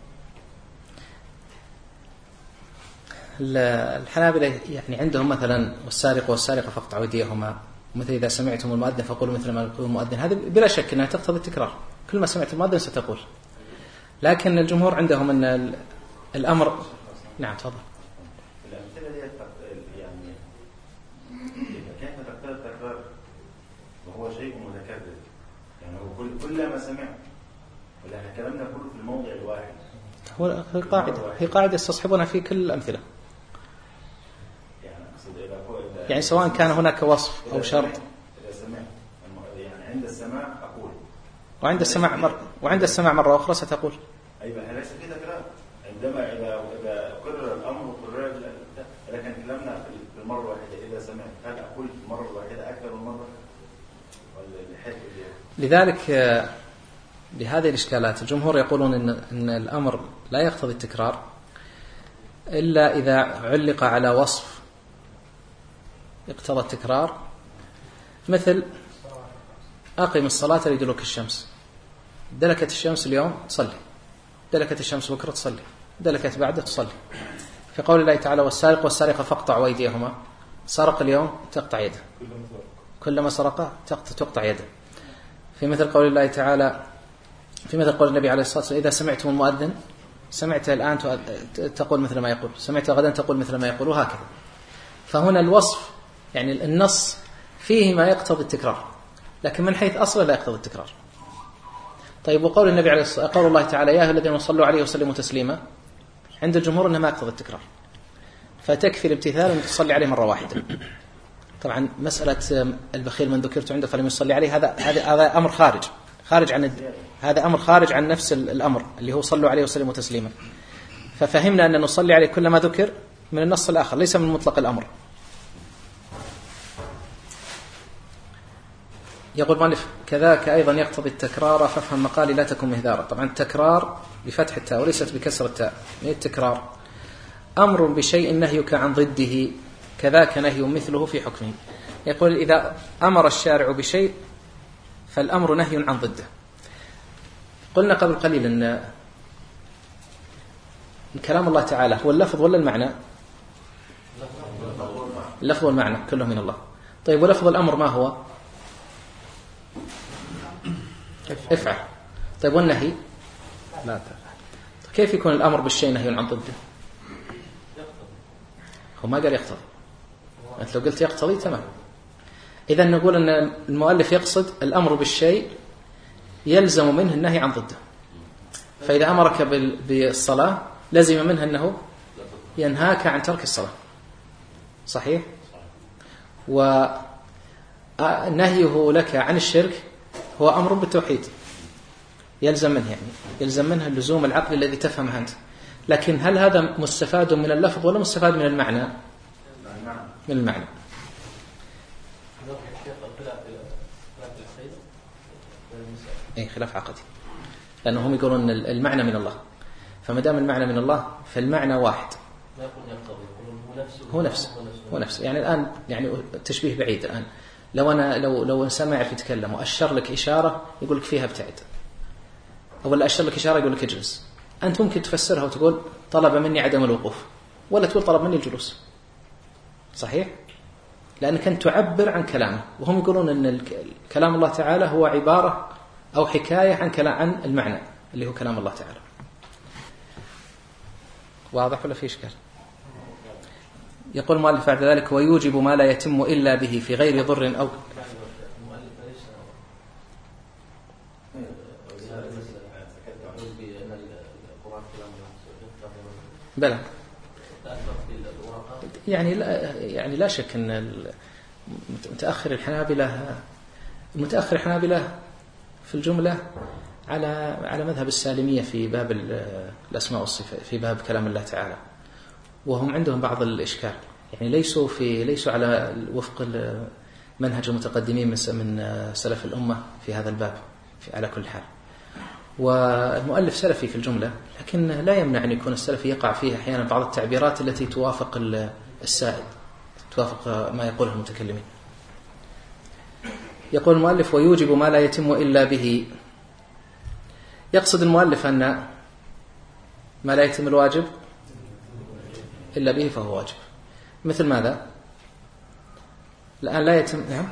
الحنابلة يعني عندهم مثلا والسارق والسارقة فاقطعوا أيديهما، مثل إذا سمعتم المؤذن فقولوا مثل ما يقول المؤذن. هذا بلا شك أنها تقتضي التكرار، كل ما سمعت المؤذن ستقول. لكن الجمهور عندهم أن الأمر. نعم تفضل. الأمثلة دي يعني كيف تقتضي التكرار وهو شيء متكرر؟ يعني هو كل كل ما سمع ولا كلامنا كله في الموضع الواحد. هو هي قاعدة هي قاعدة يستصحبونها في كل الأمثلة. يعني سواء كان هناك وصف أو شرط. إذا سمعت يعني عند السماع أقول. وعند السماع مرة وعند السماع مرة أخرى ستقول. أيوة ليس في تكرار. عندما إذا إذا قرر الأمر وقرر لكن كلامنا في المرة الواحدة إذا سمعت هل أقول في المرة الواحدة أكثر من مرة ولا الحد؟ لذلك بهذه الإشكالات الجمهور يقولون إن إن الأمر لا يقتضي التكرار إلا إذا علق على وصف اقتضى التكرار، مثل أقم الصلاة لدلوك الشمس. دلكت الشمس اليوم تصلي، دلكت الشمس بكرة تصلي، دلكت بعده تصلي. في قول الله تعالى والسارق والسارقة فاقطعوا أيديهما، سرق اليوم تقطع يده، كلما سرق تقطع يده. في مثل قول الله تعالى في مثل قول النبي عليه الصلاة والسلام إذا سمعتم المؤذن سمعت الآن تقول مثل ما يقول، سمعت غدا تقول مثل ما يقول، وهكذا. فهنا الوصف يعني النص فيه ما يقتضي التكرار، لكن من حيث أصله لا يقتضي التكرار. طيب وقول النبي عليه الصلاة قول الله تعالى يا أيها الذين صلوا عليه وسلموا تسليما، عند الجمهور أنه ما يقتضي التكرار، فتكفي الامتثال أن تصلي عليه مرة واحدة. طبعا مسألة البخيل من ذكرت عنده فلم يصلي عليه هذا هذا هذا أمر خارج خارج عن هذا أمر خارج عن نفس الأمر اللي هو صلوا عليه وسلموا تسليما. ففهمنا أن نصلي عليه كل ما ذكر من النص الآخر ليس من مطلق الأمر. يقول مالف كذاك أيضا يقتضي التكرار فافهم مقالي لا تكن مهذارا. طبعا التكرار بفتح التاء وليست بكسر التاء. من التكرار أمر بشيء نهيك عن ضده كذاك نهي مثله في حكمه. يقول إذا أمر الشارع بشيء فالأمر نهي عن ضده. قلنا قبل قليل أن كلام الله تعالى هو اللفظ ولا المعنى؟ اللفظ والمعنى كله من الله. طيب ولفظ الأمر ما هو؟ افعل. طيب والنهي؟ لا تفعل. كيف يكون الأمر بالشيء نهي عن ضده؟ هو ما قال يقتضي. أنت لو قلت يقتضي تمام. إذا نقول أن المؤلف يقصد الأمر بالشيء يلزم منه النهي عن ضده. فإذا أمرك بالصلاة لزم منه أنه ينهاك عن ترك الصلاة. صحيح؟ ونهيه لك عن الشرك هو أمر بالتوحيد يلزم منه، يعني يلزم منه اللزوم العقل الذي تفهمه أنت. لكن هل هذا مستفاد من اللفظ ولا مستفاد من المعنى؟ من المعنى. أي خلاف عقدي، لأنهم يقولون المعنى من الله، فما دام المعنى من الله فالمعنى واحد. هو نفسه هو نفسه يعني الآن يعني تشبيه بعيد. الآن لو أنا لو لو إنسان ما يعرف يتكلم وأشر لك إشارة يقول لك فيها ابتعد، أو لا أشر لك إشارة يقول لك اجلس، أنت ممكن تفسرها وتقول طلب مني عدم الوقوف، ولا تقول طلب مني الجلوس. صحيح؟ لأنك أنت تعبر عن كلامه، وهم يقولون أن كلام الله تعالى هو عبارة أو حكاية عن كلام عن المعنى اللي هو كلام الله تعالى. واضح ولا في إشكال؟ يقول المؤلف بعد ذلك ويوجب ما لا يتم إلا به في غير ضر أو بلى يعني لا يعني لا شك أن متأخر الحنابلة متأخر الحنابلة في الجملة على على مذهب السالمية في باب الأسماء والصفات، في باب كلام الله تعالى، وهم عندهم بعض الإشكال، يعني ليسوا في ليسوا على وفق منهج المتقدمين من من سلف الأمة في هذا الباب في على كل حال. والمؤلف سلفي في الجملة، لكن لا يمنع أن يكون السلفي يقع فيه أحيانا بعض التعبيرات التي توافق السائد، توافق ما يقوله المتكلمين. يقول المؤلف: ويوجب ما لا يتم إلا به. يقصد المؤلف أن ما لا يتم الواجب إلا به فهو واجب. مثل ماذا؟ الآن لا يتم. نعم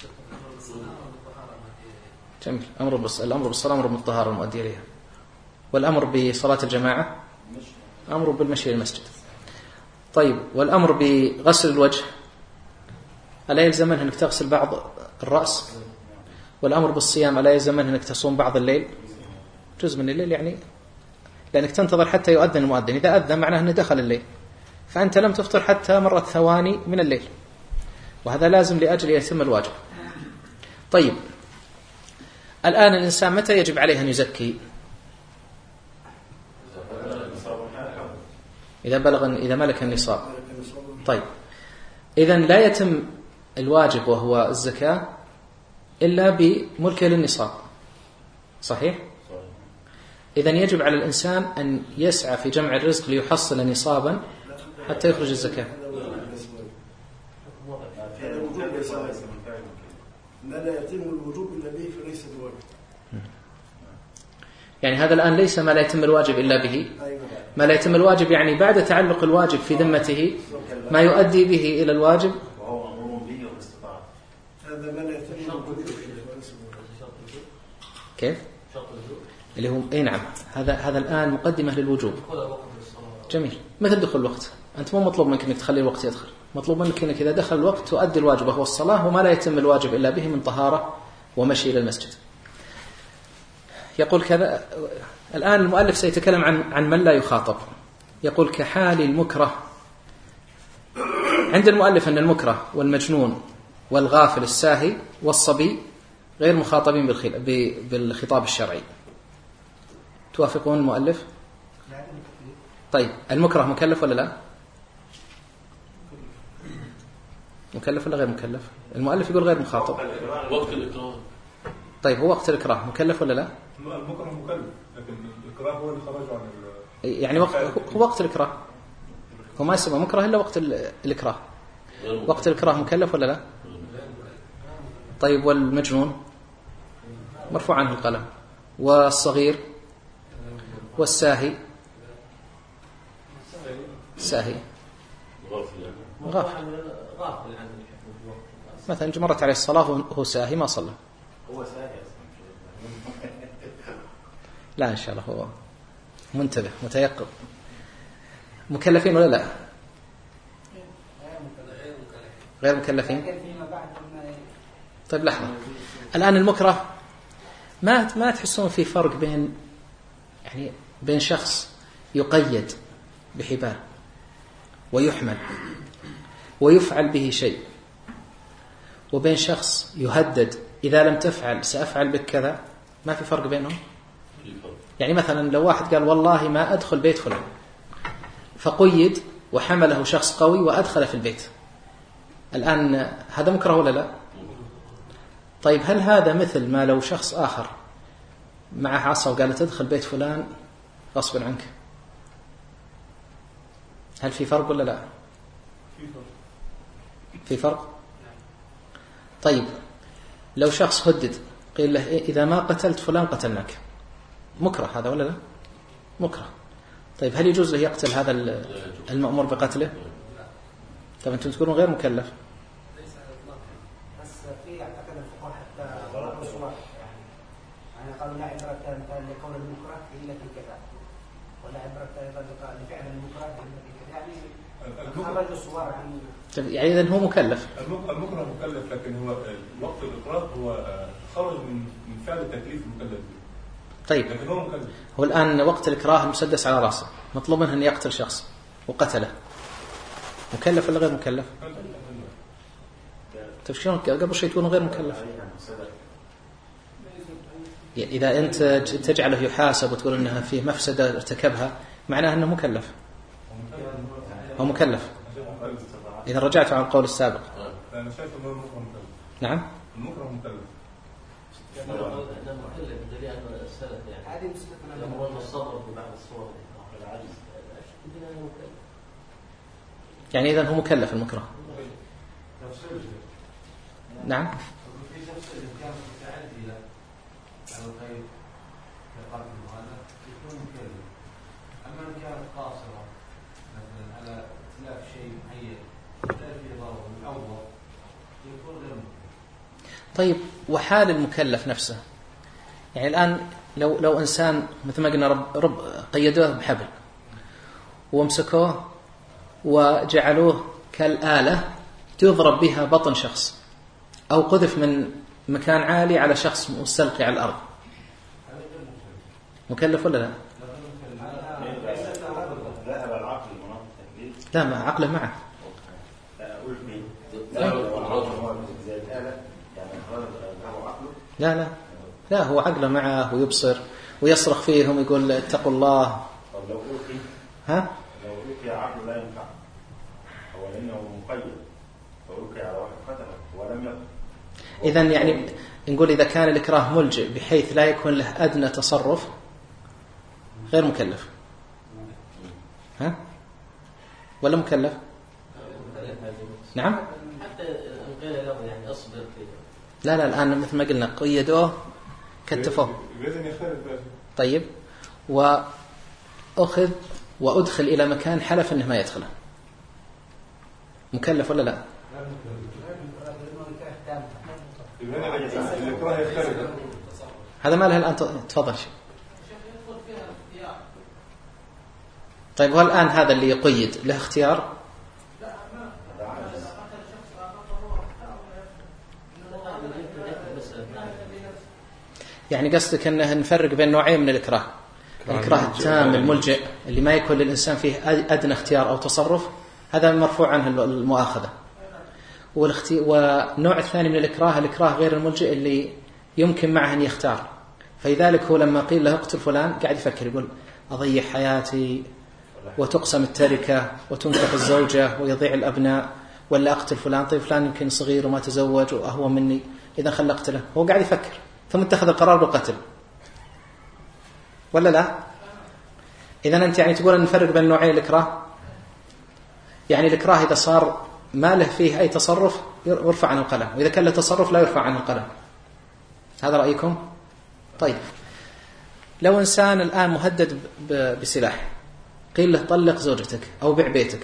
جميل. أمر بس الأمر بالصلاة أمر بالطهارة المؤدي إليها، والأمر بصلاة الجماعة أمر بالمشي للمسجد. طيب، والأمر بغسل الوجه ألا يلزم منه أنك تغسل بعض الرأس؟ والأمر بالصيام ألا يلزم منه أنك تصوم بعض الليل، جزء من الليل، يعني لأنك تنتظر حتى يؤذن المؤذن، إذا أذن معناه أنه دخل الليل، فأنت لم تفطر حتى مرت ثواني من الليل، وهذا لازم لأجل يتم الواجب. طيب، الآن الإنسان متى يجب عليه أن يزكي؟ إذا بلغ إذا ملك النصاب. طيب، إذن لا يتم الواجب وهو الزكاة إلا بملكه للنصاب، صحيح؟ إذن يجب على الإنسان أن يسعى في جمع الرزق ليحصل نصابا حتى يخرج الزكاة. ما لا يتم الوجوب إلا به فليس بواجب. يعني هذا الآن ليس ما لا يتم الواجب إلا به، ما لا يتم الواجب يعني بعد تعلق الواجب في ذمته ما يؤدي به إلى الواجب، وهو أمر به والاستطاعة. هذا ما لا يتم الوجوب. كيف؟ اللي هو أي نعم، هذا هذا الآن مقدمة للوجوب. جميل. مثل دخول الوقت، أنت مو مطلوب منك أنك تخلي الوقت يدخل، مطلوب منك أنك إذا دخل الوقت تؤدي الواجب وهو الصلاة، وما لا يتم الواجب إلا به من طهارة ومشي إلى المسجد. يقول كذا. الآن المؤلف سيتكلم عن عن من لا يخاطب. يقول: كحال المكره. عند المؤلف أن المكره والمجنون والغافل الساهي والصبي غير مخاطبين بالخطاب الشرعي. توافقون المؤلف؟ طيب، المكره مكلف ولا لا؟ مكلف ولا غير مكلف؟ المؤلف يقول غير مخاطب. وقت الإكراه. طيب، هو وقت الإكراه مكلف ولا لا؟ المكره مكلف، لكن الإكراه هو اللي خرج عن يعني وقت هو وقت الإكراه، هو ما يسمى مكره إلا وقت الإكراه. وقت الإكراه مكلف ولا لا؟ طيب، والمجنون مرفوع عنه القلم، والصغير والساهي ساهي غافل مثلا مرت عليه الصلاة وهو ساهي ما صلى. هو ساهي لا إن شاء الله هو منتبه متيقظ. مكلفين ولا لا؟ غير مكلفين. طيب لحظة، الآن المكره ما ما تحسون في فرق بين يعني بين شخص يقيد بحبال ويحمل ويفعل به شيء، وبين شخص يهدد إذا لم تفعل سأفعل بك كذا؟ ما في فرق بينهم؟ يعني مثلا لو واحد قال والله ما أدخل بيت فلان، فقيد وحمله شخص قوي وأدخل في البيت، الآن هذا مكره ولا لا؟ طيب، هل هذا مثل ما لو شخص آخر معه عصا وقال تدخل بيت فلان غصبا عنك؟ هل في فرق ولا لا؟ في فرق. طيب، لو شخص هدد قيل له إذا ما قتلت فلان قتلناك، مكره هذا ولا لا؟ مكره. طيب، هل يجوز له يقتل هذا المأمور بقتله؟ طيب، أنتم تقولون غير مكلف. بس في اعتقد الفقهاء حتى ضرب الصور يعني قالوا لا عبرة مثلا لقول المكره إلا في كذا، ولا عبرة أيضا لفعل المكره إلا في كذا، يعني خرج الصور عن. يعني إذن هو مكلف. المكره مكلف، لكن هو وقت الإقرار هو خرج من من فعل التكليف المكلف به. طيب، لكن هو مكلف. هو الآن وقت الإكراه المسدس على رأسه، مطلوب منه أن يقتل شخص وقتله، مكلف ولا غير مكلف؟ تفكرون قبل شيء تكون غير مكلف. إذا أنت تجعله يحاسب وتقول أنها فيه مفسدة ارتكبها معناه أنه مكلف. هو مكلف. إذا رجعت عن القول السابق. أنا شايف أنه المكره مكلف. نعم. المكره مكلف. لا مكلف بدليل أن السلف يعني هذه مستثنى يأمرون بالصبر في بعض الصور العجز. بدليل أنه مكلف. يعني إذن هو مكلف المكره. نعم. في شخص إذا كان متعدي له على الخير كقاتل هذا يكون مكلف. أما إن كانت قاصرة مثلا على إتلاف شيء معين لا فيه ضرر معوض يكون غير مكلف. طيب وحال المكلف نفسه، يعني الآن لو لو إنسان مثل ما قلنا رب, رب قيدوه بحبل وامسكوه وجعلوه كالآلة تضرب بها بطن شخص، أو قذف من مكان عالي على شخص مستلقي على الأرض، مكلف ولا لا؟ ذهب العقل مناط التكليف. لا، ما عقله معه. أقول مين؟ لا زي الآلة يعني خلاص ذهب عقله. لا لا لا، هو عقله معه ويبصر ويصرخ فيهم يقول اتقوا الله. طب لو أوكي ها؟ لو أوكي عقله لا ينفع، هو لأنه مقيد، فأوكي على واحد قتله ولم يقتل. إذن يعني نقول إذا كان الإكراه ملجئ بحيث لا يكون له أدنى تصرف غير مكلف، ها؟ ولا مكلف؟ نعم. حتى قيل له يعني أصبر كذا. لا لا، الآن مثل ما قلنا قيدوه كتفوه. طيب، وأخذ وأدخل إلى مكان حلف أنه ما يدخله، مكلف ولا لا؟ هذا ما له الآن. تفضل. طيب، وهل الآن هذا اللي يقيد له اختيار؟ يعني قصدك أنه نفرق بين نوعين من الإكراه، الإكراه التام الملجئ اللي ما يكون للإنسان فيه أدنى اختيار أو تصرف، هذا مرفوع عنه المؤاخذة. والنوع الثاني من الإكراه الإكراه غير الملجئ اللي يمكن معه أن يختار. فلذلك هو لما قيل له اقتل فلان قاعد يفكر، يقول أضيع حياتي وتقسم التركة وتنكح الزوجة ويضيع الأبناء، ولا أقتل فلان؟ طيب فلان يمكن صغير وما تزوج وأهوى مني، إذا خل أقتله. هو قاعد يفكر ثم اتخذ القرار بالقتل، ولا لا؟ إذن أنت يعني تقول أن نفرق بين نوعين الإكراه، يعني الإكراه إذا صار ما له فيه أي تصرف يرفع عنه القلم، وإذا كان له تصرف لا يرفع عنه القلم. هذا رأيكم؟ طيب، لو إنسان الآن مهدد بسلاح، قيل له طلق زوجتك أو بيع بيتك،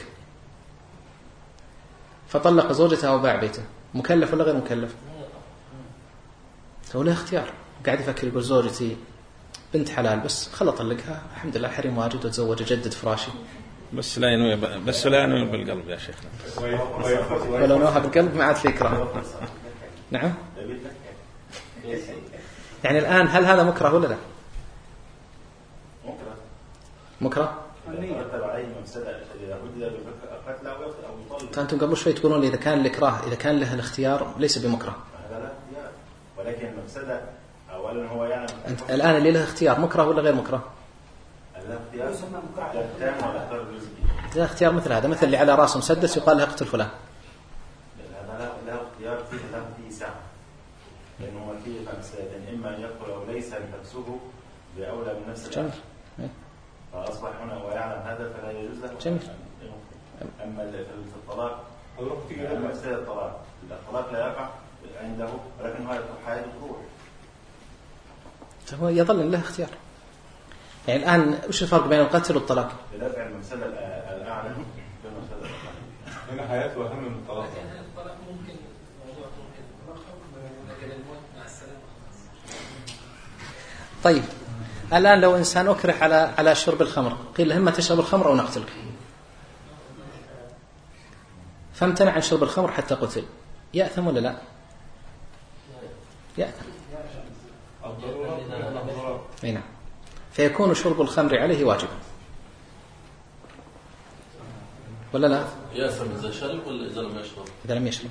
فطلق زوجته أو باع بيته، مكلف ولا غير مكلف؟ هو له اختيار، قاعد يفكر يقول زوجتي بنت حلال بس خل أطلقها، الحمد لله حريم واجد وتزوج جدد فراشي، بس لا ينوي بس لا ينوي بالقلب يا شيخنا. ولو نوها بالقلب ما عاد في إكراه. نعم. يعني الآن هل هذا مكره ولا لا؟ مكره. كانتم قبل شوي تقولون إذا كان الإكراه إذا كان له الاختيار ليس بمكره. ولكن المفسدة أولا هو يعني الآن اللي له اختيار مكره ولا غير مكره؟ الاختيار تام ولا اختيار جزئي؟ له اختيار مثل هذا، مثل اللي على راسه مسدس يقال له اقتل فلان. هذا له اختيار فيه له فيه ساعة، لأنه هو فيه خمسة، إما أن يقتل أو ليس نفسه بأولى من نفس الآخر. فأصبح هنا ويعلم هذا فلا يجوز له. جميل. أما في الطلاق أما في الطلاق الطلاق لا يقع عنده، ولكن هو حياته تروح. هو يظل له اختيار. يعني الآن وش الفرق بين القتل والطلاق؟ بدافع المفسدة الأعلى بين المفسدة الأعلى. هنا حياته أهم من الطلاق. الطلاق ممكن موضوع لكن الموت مع السلامة. طيب، الآن لو إنسان أكره على على شرب الخمر، قيل له إما تشرب الخمر أو نقتلك، فامتنع عن شرب الخمر حتى قتل، يأثم ولا لا؟ يأثم. نعم. فيكون شرب الخمر عليه واجبا ولا لا؟ يأثم إذا شرب ولا إذا لم يشرب؟ إذا لم يشرب.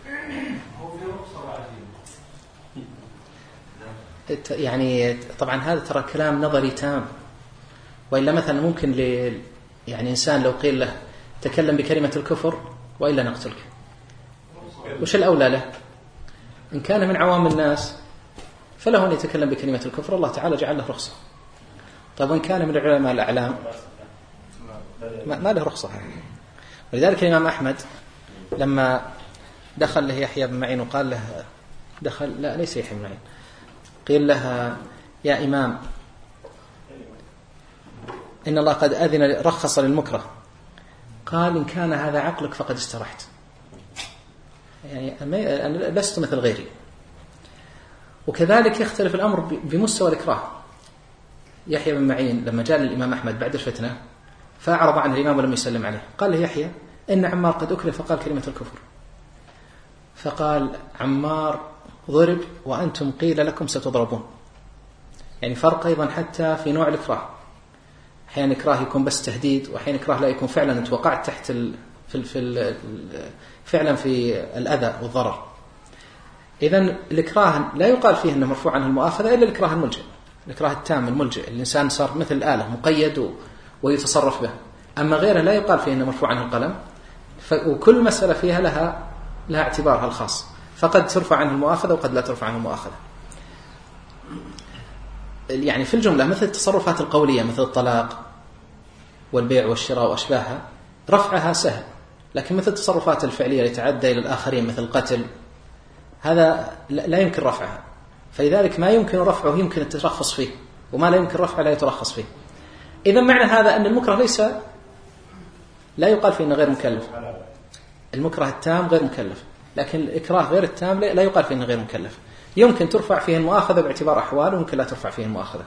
يعني طبعا هذا ترى كلام نظري تام، وإلا مثلا ممكن ل يعني إنسان لو قيل له تكلم بكلمة الكفر وإلا نقتلك، وش الأولى له؟ إن كان من عوام الناس فله أن يتكلم بكلمة الكفر، الله تعالى جعل له رخصة. طيب وإن كان من العلماء الأعلام ما له رخصة. ولذلك الإمام أحمد لما دخل له يحيى بن معين وقال له دخل لا ليس يحيى بن معين قيل له يا إمام إن الله قد أذن رخص للمكره، قال إن كان هذا عقلك فقد استرحت، يعني أنا لست مثل غيري. وكذلك يختلف الأمر بمستوى الإكراه. يحيى بن معين لما جاء للإمام أحمد بعد الفتنة فأعرض عنه الإمام ولم يسلم عليه، قال له يحيى إن عمار قد أكره فقال كلمة الكفر، فقال عمار ضرب وأنتم قيل لكم ستضربون. يعني فرق أيضا حتى في نوع الإكراه، أحيانا إكراه يكون بس تهديد، وأحيانا إكراه لا يكون فعلا أنت وقعت تحت ال في, ال في ال فعلا في الأذى والضرر. إذن الإكراه لا يقال فيه أنه مرفوع عنه المؤاخذة إلا الإكراه الملجئ، الإكراه التام الملجئ، الإنسان صار مثل الآلة مقيد ويتصرف به. أما غيره لا يقال فيه أنه مرفوع عنه القلم، وكل مسألة فيها لها لها اعتبارها الخاص، فقد ترفع عنه المؤاخذة وقد لا ترفع عنه المؤاخذة. يعني في الجملة مثل التصرفات القولية مثل الطلاق والبيع والشراء وأشباهها رفعها سهل، لكن مثل التصرفات الفعلية اللي تعدى إلى الآخرين مثل القتل هذا لا يمكن رفعها، فلذلك ما يمكن رفعه يمكن الترخص فيه، وما لا يمكن رفعه لا يترخص فيه. إذا معنى هذا أن المكره ليس لا يقال فيه إنه غير مكلف، المكره التام غير مكلف، لكن الإكراه غير التام لا يقال فيه إنه غير مكلف، يمكن ترفع فيه المؤاخذة باعتبار أحوال ويمكن لا ترفع فيه المؤاخذة.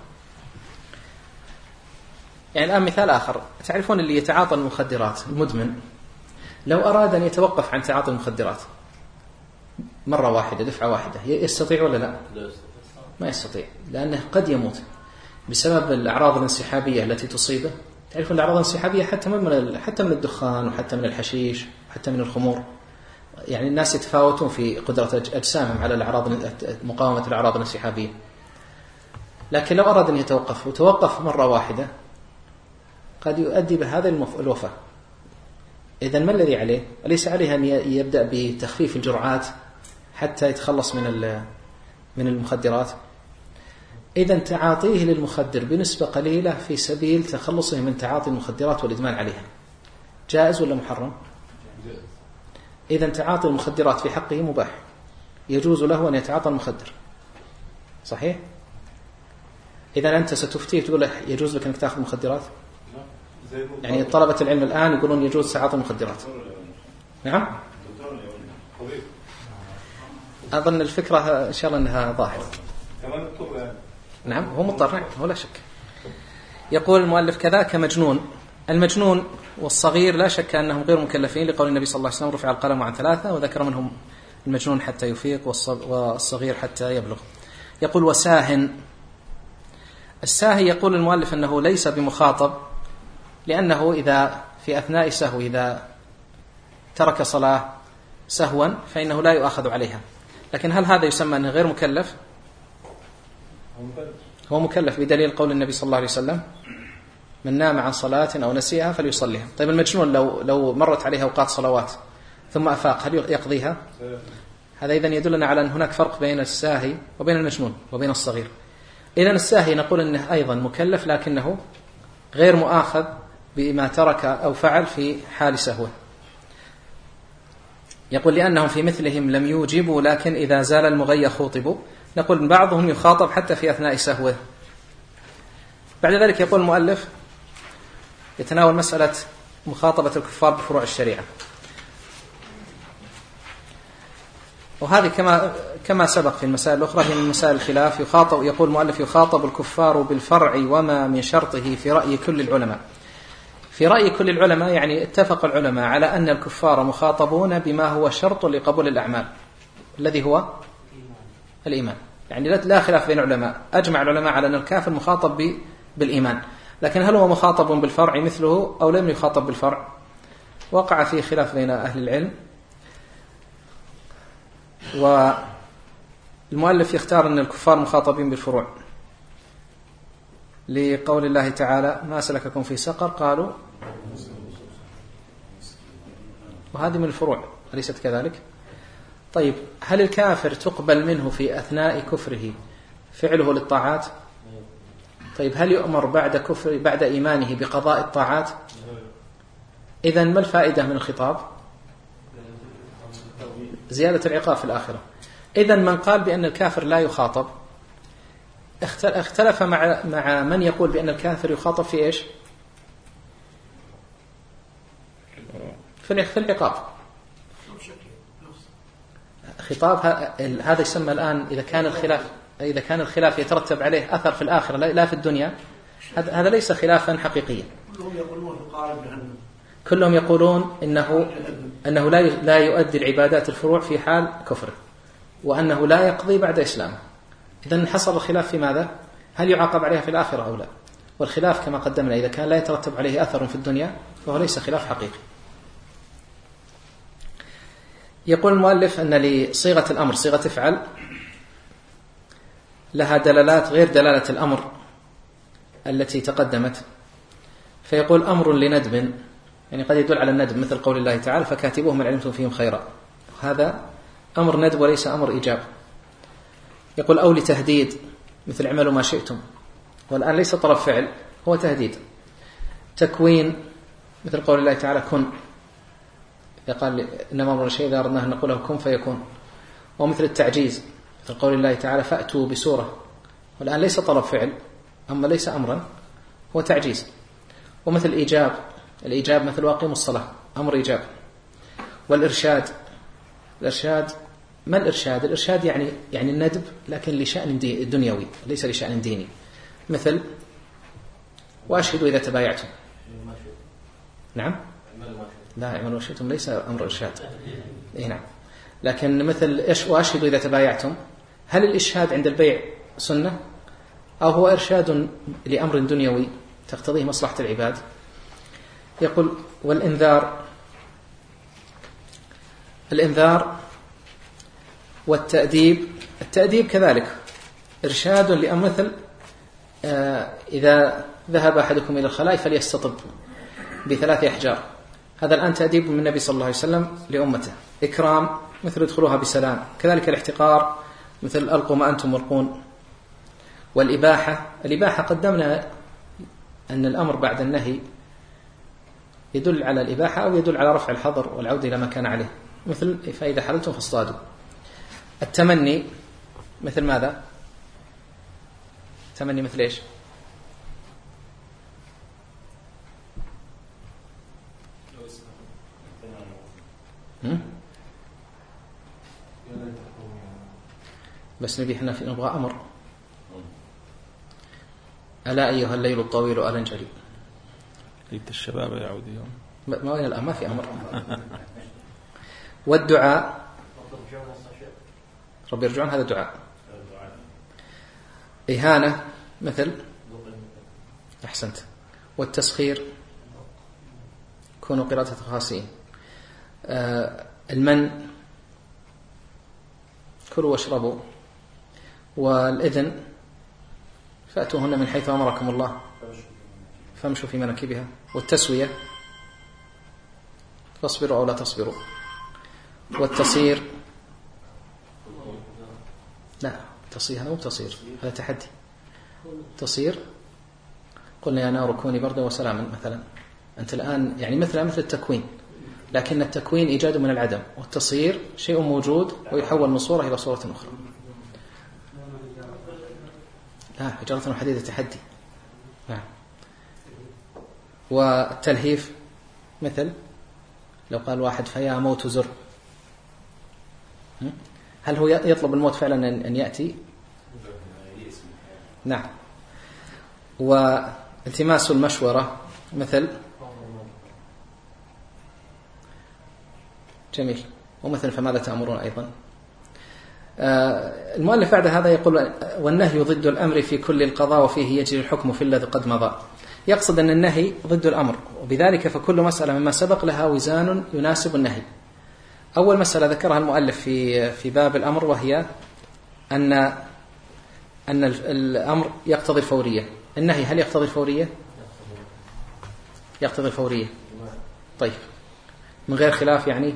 يعني الآن مثال آخر، تعرفون اللي يتعاطى المخدرات المدمن لو أراد أن يتوقف عن تعاطي المخدرات مرة واحدة دفعة واحدة يستطيع ولا لا؟ ما يستطيع، لأنه قد يموت بسبب الأعراض الانسحابية التي تصيبه. تعرفون الأعراض الانسحابية حتى من حتى من الدخان وحتى من الحشيش وحتى من الخمور، يعني الناس يتفاوتون في قدرة أجسامهم على الأعراض مقاومة الأعراض الانسحابية. لكن لو أراد أن يتوقف وتوقف مرة واحدة قد يؤدي بهذا الوفاة. إذن ما الذي عليه؟ أليس عليه أن يبدأ بتخفيف الجرعات حتى يتخلص من من المخدرات؟ إذن تعاطيه للمخدر بنسبة قليلة في سبيل تخلصه من تعاطي المخدرات والإدمان عليها جائز ولا محرم؟ إذن تعاطي المخدرات في حقه مباح، يجوز له أن يتعاطى المخدر، صحيح؟ إذن أنت ستفتيه تقول له يجوز لك أنك تأخذ مخدرات؟ يعني طلبة العلم الآن يقولون يجوز تعاطي المخدرات. نعم؟ أظن الفكرة إن شاء الله أنها ظاهرة. نعم هو مضطر، نعم هو لا شك. يقول المؤلف كذاك مجنون، المجنون والصغير لا شك أنهم غير مكلفين لقول النبي صلى الله عليه وسلم رفع القلم عن ثلاثة، وذكر منهم المجنون حتى يفيق والصغير حتى يبلغ. يقول وساهن، الساهي يقول المؤلف أنه ليس بمخاطب، لأنه إذا في أثناء سهو إذا ترك صلاة سهوا فإنه لا يؤاخذ عليها. لكن هل هذا يسمى أنه غير مكلف؟ هو مكلف بدليل قول النبي صلى الله عليه وسلم من نام عن صلاة أو نسيها فليصليها. طيب المجنون لو لو مرت عليها أوقات صلوات ثم أفاق هل يقضيها؟ هذا إذن يدلنا على أن هناك فرق بين الساهي وبين المجنون وبين الصغير. إذن الساهي نقول أنه أيضا مكلف لكنه غير مؤاخذ بما ترك أو فعل في حال سهوه. يقول لأنهم في مثلهم لم يوجبوا لكن إذا زال المغي خوطبوا. نقول بعضهم يخاطب حتى في أثناء سهوه. بعد ذلك يقول المؤلف يتناول مسألة مخاطبة الكفار بفروع الشريعة، وهذه كما كما سبق في المسائل الأخرى هي من مسائل الخلاف. يخاطب يقول المؤلف يخاطب الكفار بالفرع وما من شرطه في رأي كل العلماء. في رأي كل العلماء يعني اتفق العلماء على أن الكفار مخاطبون بما هو شرط لقبول الأعمال الذي هو الإيمان. يعني لا خلاف بين العلماء، أجمع العلماء على أن الكافر مخاطب بالإيمان، لكن هل هو مخاطب بالفرع مثله أو لم يخاطب بالفرع؟ وقع فيه خلاف بين أهل العلم، والمؤلف يختار أن الكفار مخاطبين بالفروع لقول الله تعالى ما سلككم في سقر قالوا، وهذه من الفروع أليست كذلك؟ طيب هل الكافر تقبل منه في أثناء كفره فعله للطاعات. طيب هل يؤمر بعد كفر بعد إيمانه بقضاء الطاعات؟ إذن ما الفائدة من الخطاب؟ زيادة العقاب في الآخرة. إذن من قال بأن الكافر لا يخاطب اختلف مع مع من يقول بأن الكافر يخاطب في إيش؟ في العقاب. خطاب هذا يسمى الآن إذا كان الخلاف إذا كان الخلاف يترتب عليه أثر في الآخرة لا في الدنيا، هذا ليس خلافا حقيقيا. كلهم يقولون في قارب جهنم. كلهم يقولون إنه أنه لا لا يؤدي العبادات الفروع في حال كفره، وأنه لا يقضي بعد إسلامه. إذن حصل الخلاف في ماذا؟ هل يعاقب عليها في الآخرة أو لا؟ والخلاف كما قدمنا إذا كان لا يترتب عليه أثر في الدنيا فهو ليس خلاف حقيقي. يقول المؤلف أن لصيغة الأمر صيغة افعل لها دلالات غير دلالة الأمر التي تقدمت، فيقول أمر لندب، يعني قد يدل على الندب مثل قول الله تعالى فكاتبوهم من علمتم فيهم خيرا، هذا أمر ندب وليس أمر إيجاب. يقول أو لتهديد مثل اعملوا ما شئتم، والآن ليس طلب فعل هو تهديد. تكوين مثل قول الله تعالى كن، يقال إنما أمر شيء إذا أردناه نقوله كن فيكون. ومثل التعجيز مثل قول الله تعالى فأتوا بسورة، والآن ليس طلب فعل أما ليس أمرا هو تعجيز. ومثل الإيجاب، الإيجاب مثل واقيموا الصلاة أمر إيجاب. والإرشاد، الإرشاد ما الإرشاد؟ الإرشاد يعني يعني الندب لكن لشأن دنيوي ليس لشأن ديني، مثل وأشهدوا إذا تبايعتم. نعم لا اعملوا ما شئتم ليس أمر إرشاد. إيه نعم، لكن مثل وأشهدوا إذا تبايعتم، هل الإشهاد عند البيع سنة أو هو إرشاد لأمر دنيوي تقتضيه مصلحة العباد؟ يقول والإنذار، الإنذار والتأديب، التأديب كذلك إرشاد لأمر مثل آه إذا ذهب أحدكم إلى الخلاء فليستطب بثلاث أحجار، هذا الآن تأديب من النبي صلى الله عليه وسلم لأمته. إكرام مثل ادخلوها بسلام، كذلك الاحتقار مثل ألقوا ما أنتم ملقون. والإباحة، الإباحة قدمنا أن الأمر بعد النهي يدل على الإباحة أو يدل على رفع الحظر والعودة إلى ما كان عليه، مثل فإذا حللتم فاصطادوا. التمني مثل ماذا؟ التمني مثل إيش؟ هم؟ بس نبي احنا في نبغى أمر. ألا أيها الليل الطويل ألنجلي، ليت الشباب يعود يوم، ما وين الآن ما في أمر. والدعاء رب يرجعون، هذا دعاء. إهانة مثل أحسنت. والتسخير كونوا قراءة خاسئين. آه المن كلوا واشربوا. والإذن فأتوهن من حيث أمركم الله فامشوا في مناكبها. والتسوية تصبروا أو لا تصبروا. والتصير لا تصير هذا مو تصير، هذا تحدي. تصير قلنا يا نار كوني بردا وسلاما مثلا، أنت الآن يعني مثل مثل التكوين، لكن التكوين إيجاد من العدم، والتصير شيء موجود ويحول من صورة إلى صورة أخرى. لا حجارة وحديد تحدي. نعم. والتلهيف مثل لو قال واحد فيا موت زر، هل هو يطلب الموت فعلا أن يأتي؟ نعم. والتماس المشورة مثل جميل. ومثل فماذا تأمرون أيضا. المؤلف بعد هذا يقول والنهي ضد الأمر في كل القضاء وفيه يجري الحكم في الذي قد مضى. يقصد أن النهي ضد الأمر، وبذلك فكل مسألة مما سبق لها وزان يناسب النهي. أول مسألة ذكرها المؤلف في في باب الأمر وهي أن أن الأمر يقتضي الفورية. النهي هل يقتضي الفورية؟ يقتضي الفورية. طيب من غير خلاف يعني.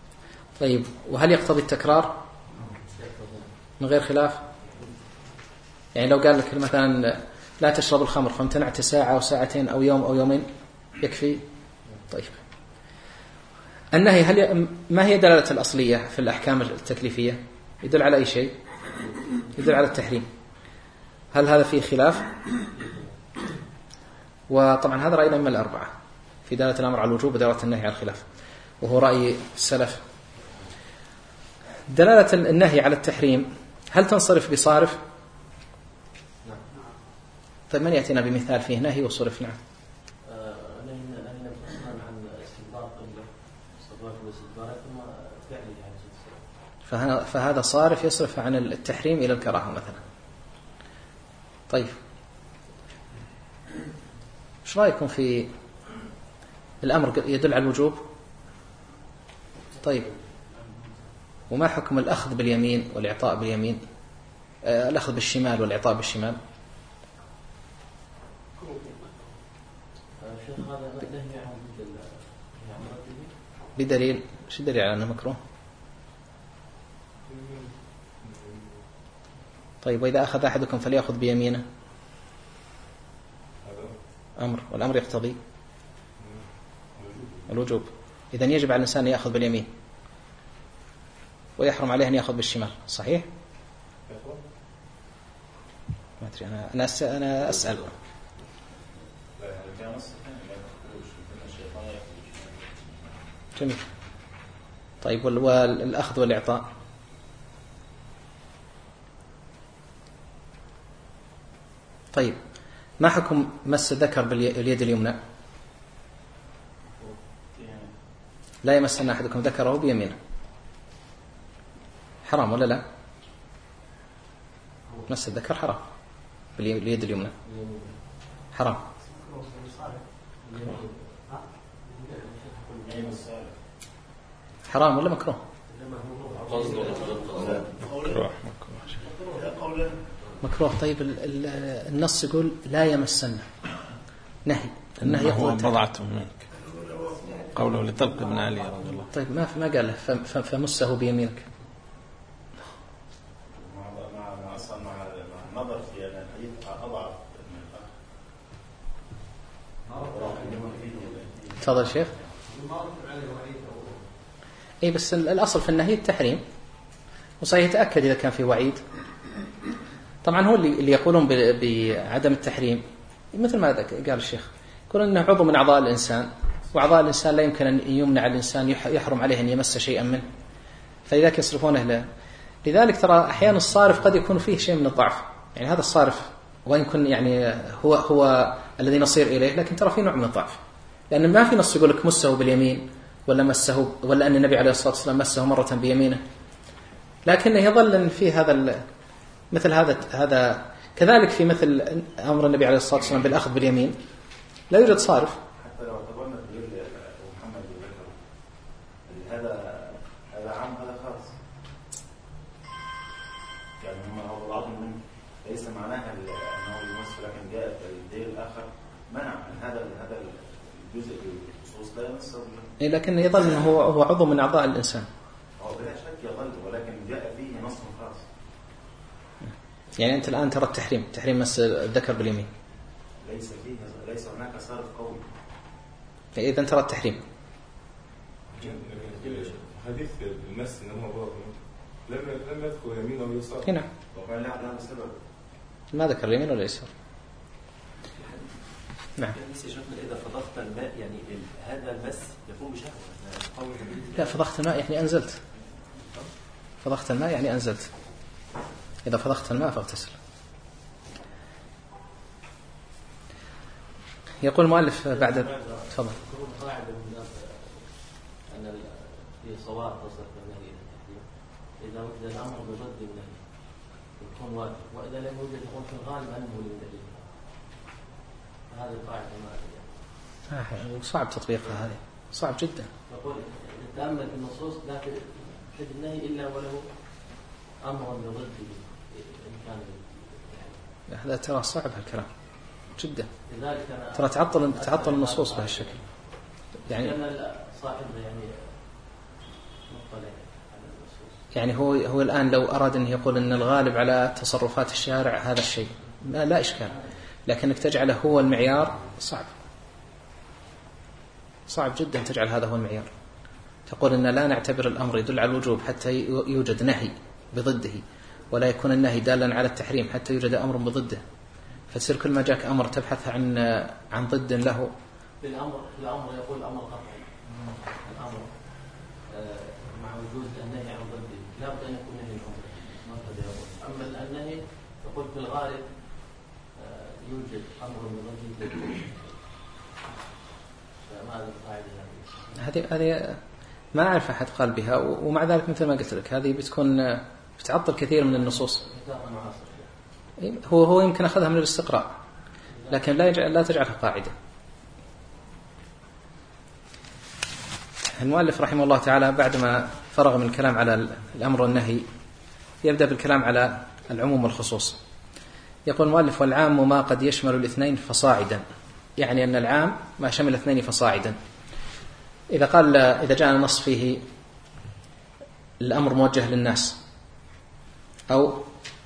طيب وهل يقتضي التكرار؟ من غير خلاف. يعني لو قال لك مثلا لا تشرب الخمر فامتنعت ساعة أو ساعتين أو يوم أو يومين يكفي. طيب النهي هل ي... ما هي دلالة الأصلية في الأحكام التكليفية؟ يدل على أي شيء؟ يدل على التحريم. هل هذا فيه خلاف؟ وطبعا هذا رأي الأئمة الأربعة في دلالة الأمر على الوجوب ودلالة النهي على الخلاف، وهو رأي السلف. دلالة النهي على التحريم هل تنصرف بصارف؟ طيب من يأتينا بمثال فيه نهي وصرف؟ نعم. فهذا صارف يصرف عن التحريم إلى الكراهة مثلا. طيب ايش رأيكم في الأمر يدل على الوجوب؟ طيب وما حكم الأخذ باليمين والإعطاء باليمين، آه الأخذ بالشمال والإعطاء بالشمال؟ بدليل، شو الدليل على أنه مكروه؟ طيب وإذا أخذ أحدكم فليأخذ بيمينه، أمر والأمر يقتضي الوجوب، إذن يجب على الإنسان أن يأخذ باليمين ويحرم عليه أن يأخذ بالشمال، صحيح؟ ما أدري أنا أنا أسأل, أنا أسأل. جميل. طيب والأخذ والإعطاء؟ طيب ما حكم مس الذكر باليد اليمنى؟ لا يمسن أحدكم ذكره بيمينه، حرام ولا لا؟ مس الذكر حرام باليد اليمنى، حرام. حرام ولا مكروه؟ مكروه. طيب النص يقول لا يمسن، نهي، النهي هو بضعته منك، قوله لطلق بن علي رضي الله. طيب ما ما قال له فمسه بيمينك؟ مع اصلا مع النظر في الحديث اضعف من الاخر. تفضل شيخ. اي بس الاصل في النهي التحريم، وصحيح يتاكد اذا كان في وعيد. طبعا هو اللي اللي يقولون بعدم التحريم مثل ما قال الشيخ، يقولون انه عضو من اعضاء الانسان، واعضاء الانسان لا يمكن ان يمنع الانسان، يحرم عليه ان يمس شيئا منه، فلذلك يصرفونه له. لذلك ترى احيانا الصارف قد يكون فيه شيء من الضعف، يعني هذا الصارف وان يكون يعني هو هو الذي نصير اليه، لكن ترى فيه نوع من الضعف، لان ما في نص يقول لك مسه باليمين ولا مسه، ولا ان النبي عليه الصلاه والسلام مسه مره بيمينه، لكنه يظل ان في هذا مثل هذا هذا كذلك في مثل امر النبي عليه الصلاه والسلام بالاخذ باليمين لا يوجد صارف. حتى لو اعتبرنا دليل محمد ذكر هذا هذا عام هذا خاص، يعني هم هو بعضهم منه ليس معناها انه يمس، لكن جاء الدليل الاخر منع من هذا هذا الجزء الخصوص لا يمس، لكن يظل انه هو هو عضو من اعضاء الانسان. هو بلا شك يظل، ولكن جاء فيه نص خاص. يعني أنت الآن ترى التحريم، تحريم مس الذكر باليمين، ليس فيه ليس هناك صارف قوي، إذا ترى التحريم. حديث المس إن هو ضرب لم لم يذكر يمين أو يسار. هنا. وقال لا لا سبب. ما ذكر اليمين ولا اليسار. نعم. إذا فضخت الماء يعني هذا المس يكون بشهوة. لا فضخت الماء يعني أنزلت. فضخت الماء يعني أنزلت. إذا فضخت الماء فاغتسل. يقول المؤلف بعد تفضل. قاعدة أن في صواب تصرف النهي إذا وجد الأمر بضد النهي يكون واجب، وإذا لم يوجد يكون في الغالب أنه للنهي. هذه القاعدة ما أدري. صعب تطبيقها هذه، صعب جدا. نقول نتأمل في النصوص لا تجد النهي إلا وله أمر بضده إن كان يعني. هذا ترى صعب هالكلام جدا. لذلك ترى تعطل تعطل النصوص بهالشكل. يعني لأن صاحبه يعني مطلع على النصوص. يعني هو هو الآن لو أراد أن يقول أن الغالب على تصرفات الشارع هذا الشيء لا, لا إشكال، لكنك تجعله هو المعيار صعب، صعب جدا تجعل هذا هو المعيار. تقول أن لا نعتبر الأمر يدل على الوجوب حتى يوجد نهي بضده، ولا يكون النهي دالا على التحريم حتى يوجد أمر بضده، فتصير كل ما جاك أمر تبحث عن عن ضد له. بالأمر الأمر يقول الأمر قطعي، الأمر مع وجود النهي عن ضده لا بد أن يكون نهي الأمر ما قد يقول. أما النهي يقول في الغالب يوجد أمر بضده، فما هذه القاعدة هذه هذه ما أعرف أحد قال بها، ومع ذلك مثل ما قلت لك هذه بتكون بتعطل كثير من النصوص. هو هو يمكن أخذها من الاستقراء، لكن لا يجعل لا تجعلها قاعدة. المؤلف رحمه الله تعالى بعدما فرغ من الكلام على الأمر والنهي يبدأ بالكلام على العموم والخصوص. يقول المؤلف: والعام ما قد يشمل الاثنين فصاعدا، يعني أن العام ما شمل اثنين فصاعدا. إذا قال إذا جاء النص فيه الأمر موجه للناس أو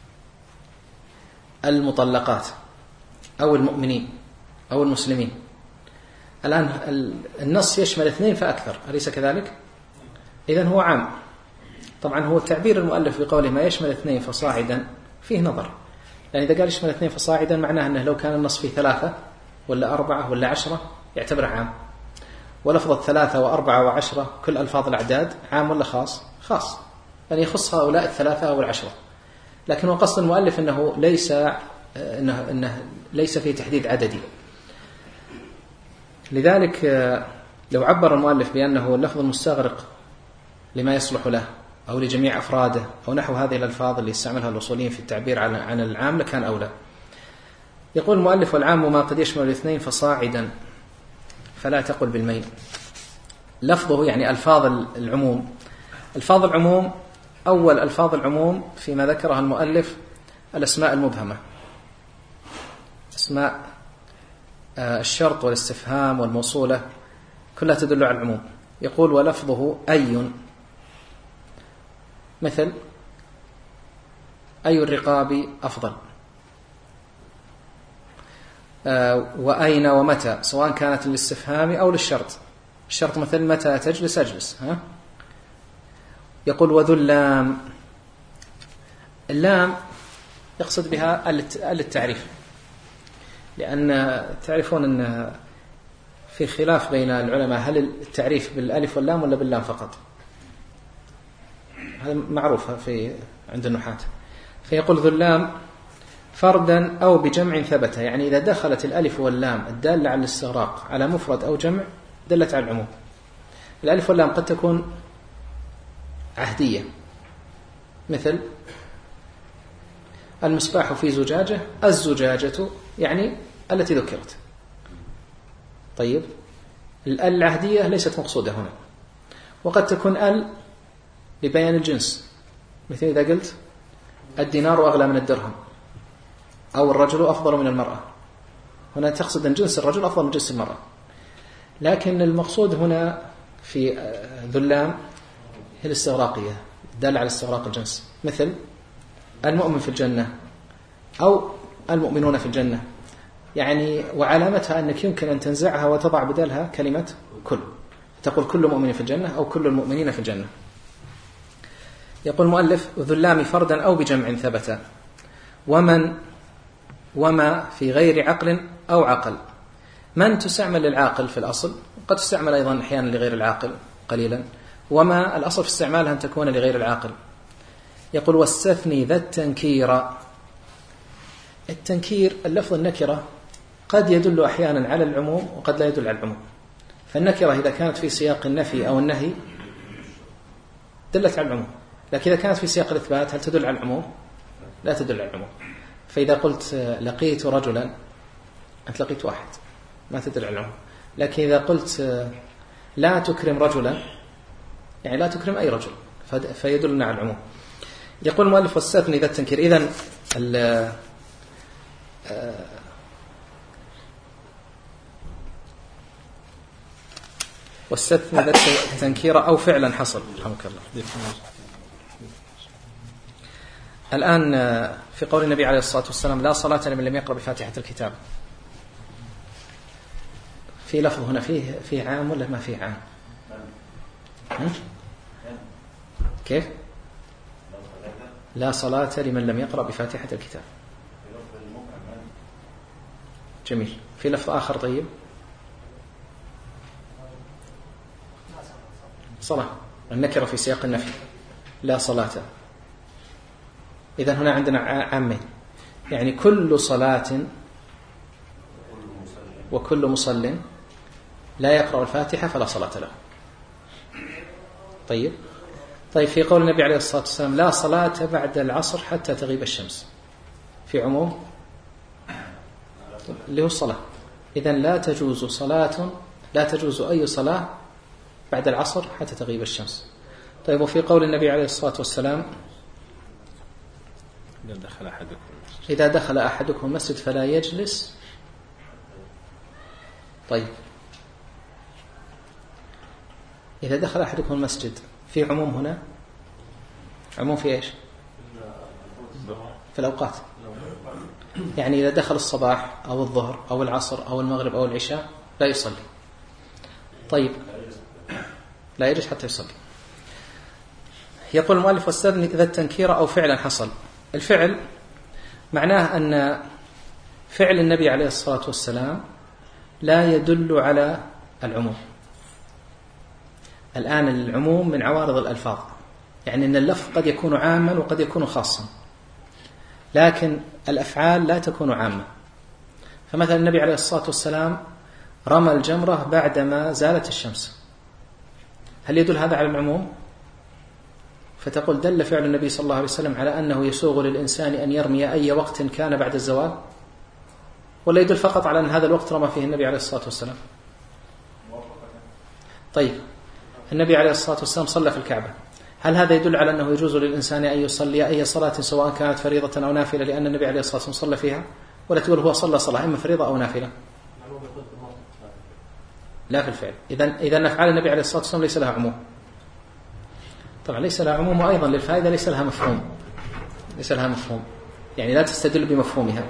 المطلقات أو المؤمنين أو المسلمين، الآن النص يشمل اثنين فأكثر، أليس كذلك؟ إذن هو عام. طبعا هو تعبير المؤلف بقوله ما يشمل اثنين فصاعدا فيه نظر، لأن إذا قال يشمل اثنين فصاعدا معناه أنه لو كان النص فيه ثلاثة ولا أربعة ولا عشرة يعتبر عام، ولفظة ثلاثة وأربعة وعشرة كل ألفاظ الأعداد عام ولا خاص؟ خاص، يعني يخص هؤلاء الثلاثة أو العشرة. لكن هو قصد المؤلف أنه ليس إنه إنه ليس فيه تحديد عددي. لذلك لو عبر المؤلف بأنه اللفظ المستغرق لما يصلح له أو لجميع أفراده أو نحو هذه الألفاظ اللي يستعملها الأصوليين في التعبير عن عن العام لكان أولى. يقول المؤلف: والعام ما قد يشمل الاثنين فصاعدا فلا تقل بالميل. لفظه يعني ألفاظ العموم. ألفاظ العموم أول ألفاظ العموم فيما ذكرها المؤلف الأسماء المبهمة، أسماء الشرط والاستفهام والموصولة كلها تدل على العموم. يقول: ولفظه أي، مثل أي الرقاب أفضل، وأين ومتى، سواء كانت للاستفهام أو للشرط. الشرط مثل متى تجلس أجلس. ها؟ يقول: وذو اللام. اللام يقصد بها التعريف، لأن تعرفون أن في خلاف بين العلماء هل التعريف بالألف واللام ولا باللام فقط. هذا معروف في عند النحاة. فيقول: ذو اللام فردا أو بجمع ثبت، يعني إذا دخلت الألف واللام الدالة على الاستغراق على مفرد أو جمع دلت على العموم. الألف واللام قد تكون عهدية، مثل المصباح في زجاجة، الزجاجة يعني التي ذكرت. طيب، الأل العهدية ليست مقصودة هنا. وقد تكون أل لبيان الجنس، مثل إذا قلت الدينار أغلى من الدرهم، أو الرجل أفضل من المرأة، هنا تقصد أن جنس الرجل أفضل من جنس المرأة. لكن المقصود هنا في ذو اللام هي الاستغراقية، دل على استغراق الجنس، مثل المؤمن في الجنة أو المؤمنون في الجنة. يعني وعلامتها أنك يمكن أن تنزعها وتضع بدلها كلمة كل، تقول كل مؤمن في الجنة أو كل المؤمنين في الجنة. يقول المؤلف: ذو اللام فردا أو بجمع ثبت. ومن وما في غير عقل أو عقل. من تستعمل للعاقل في الأصل، قد تستعمل أيضا أحيانا لغير العاقل قليلا. وما الأصل في استعمالها أن تكون لغير العاقل. يقول: واستثني ذا التنكير. التنكير اللفظ النكرة قد يدل أحيانا على العموم وقد لا يدل على العموم. فالنكرة إذا كانت في سياق النفي أو النهي دلت على العموم، لكن إذا كانت في سياق الإثبات هل تدل على العموم؟ لا تدل على العموم. فإذا قلت لقيت رجلا أنت لقيت واحد ما تدل على العموم. لكن إذا قلت لا تكرم رجلا يعني لا تكرم أي رجل فيدلنا على العموم. يقول المؤلف: واستثني ذا التنكير. إذن واستثني ذا التنكير أو فعلا حصل. رحمك الله. الآن في قول النبي عليه الصلاة والسلام لا صلاة لمن لم يقرأ بفاتحة الكتاب، في لفظ هنا فيه فيه عام ولا ما فيه عام؟ كيف؟ لا صلاة لمن لم يقرأ بفاتحة الكتاب. جميل. في لفظ آخر طيب؟ صلاة، النكرة في سياق النفي، لا صلاة. إذن هنا عندنا عامين، يعني كل صلاة وكل مصل لا يقرأ الفاتحة فلا صلاة له. طيب طيب في قول النبي عليه الصلاة والسلام لا صلاة بعد العصر حتى تغيب الشمس، في عموم اللي هو الصلاة. إذن لا تجوز صلاة، لا تجوز أي صلاة بعد العصر حتى تغيب الشمس. طيب وفي قول النبي عليه الصلاة والسلام إذا دخل أحدكم إذا دخل أحدكم المسجد فلا يجلس. طيب إذا دخل أحدكم المسجد في عموم هنا، عموم في إيش؟ في الأوقات، يعني إذا دخل الصباح أو الظهر أو العصر أو المغرب أو العشاء لا يصلي. طيب لا يجلس حتى يصلي. يقول المؤلف واستثني إذا التنكير أو فعلا حصل. الفعل معناه أن فعل النبي عليه الصلاة والسلام لا يدل على العموم. الآن العموم من عوارض الألفاظ، يعني أن اللفظ قد يكون عاما وقد يكون خاصا، لكن الأفعال لا تكون عامة. فمثلا النبي عليه الصلاة والسلام رمى الجمرة بعدما زالت الشمس، هل يدل هذا على العموم؟ فتقول دل فعل النبي صلى الله عليه وسلم على أنه يسوغ للإنسان أن يرمي أي وقت كان بعد الزوال، ولا يدل فقط على أن هذا الوقت رمى فيه النبي عليه الصلاة والسلام؟ طيب النبي عليه الصلاة والسلام صلى في الكعبة، هل هذا يدل على أنه يجوز للإنسان أن يصلي أي صلاة سواء كانت فريضة أو نافلة لأن النبي عليه الصلاة والسلام صلى فيها، ولا تقول هو صلى صلاة إما فريضة أو نافلة؟ لا في الفعل. إذن إذن أفعال النبي عليه الصلاة والسلام ليس لها عموم. طبعا ليس لها عموم، وأيضا للفائدة ليس لها مفهوم، ليس لها مفهوم، يعني لا تستدل بمفهومها.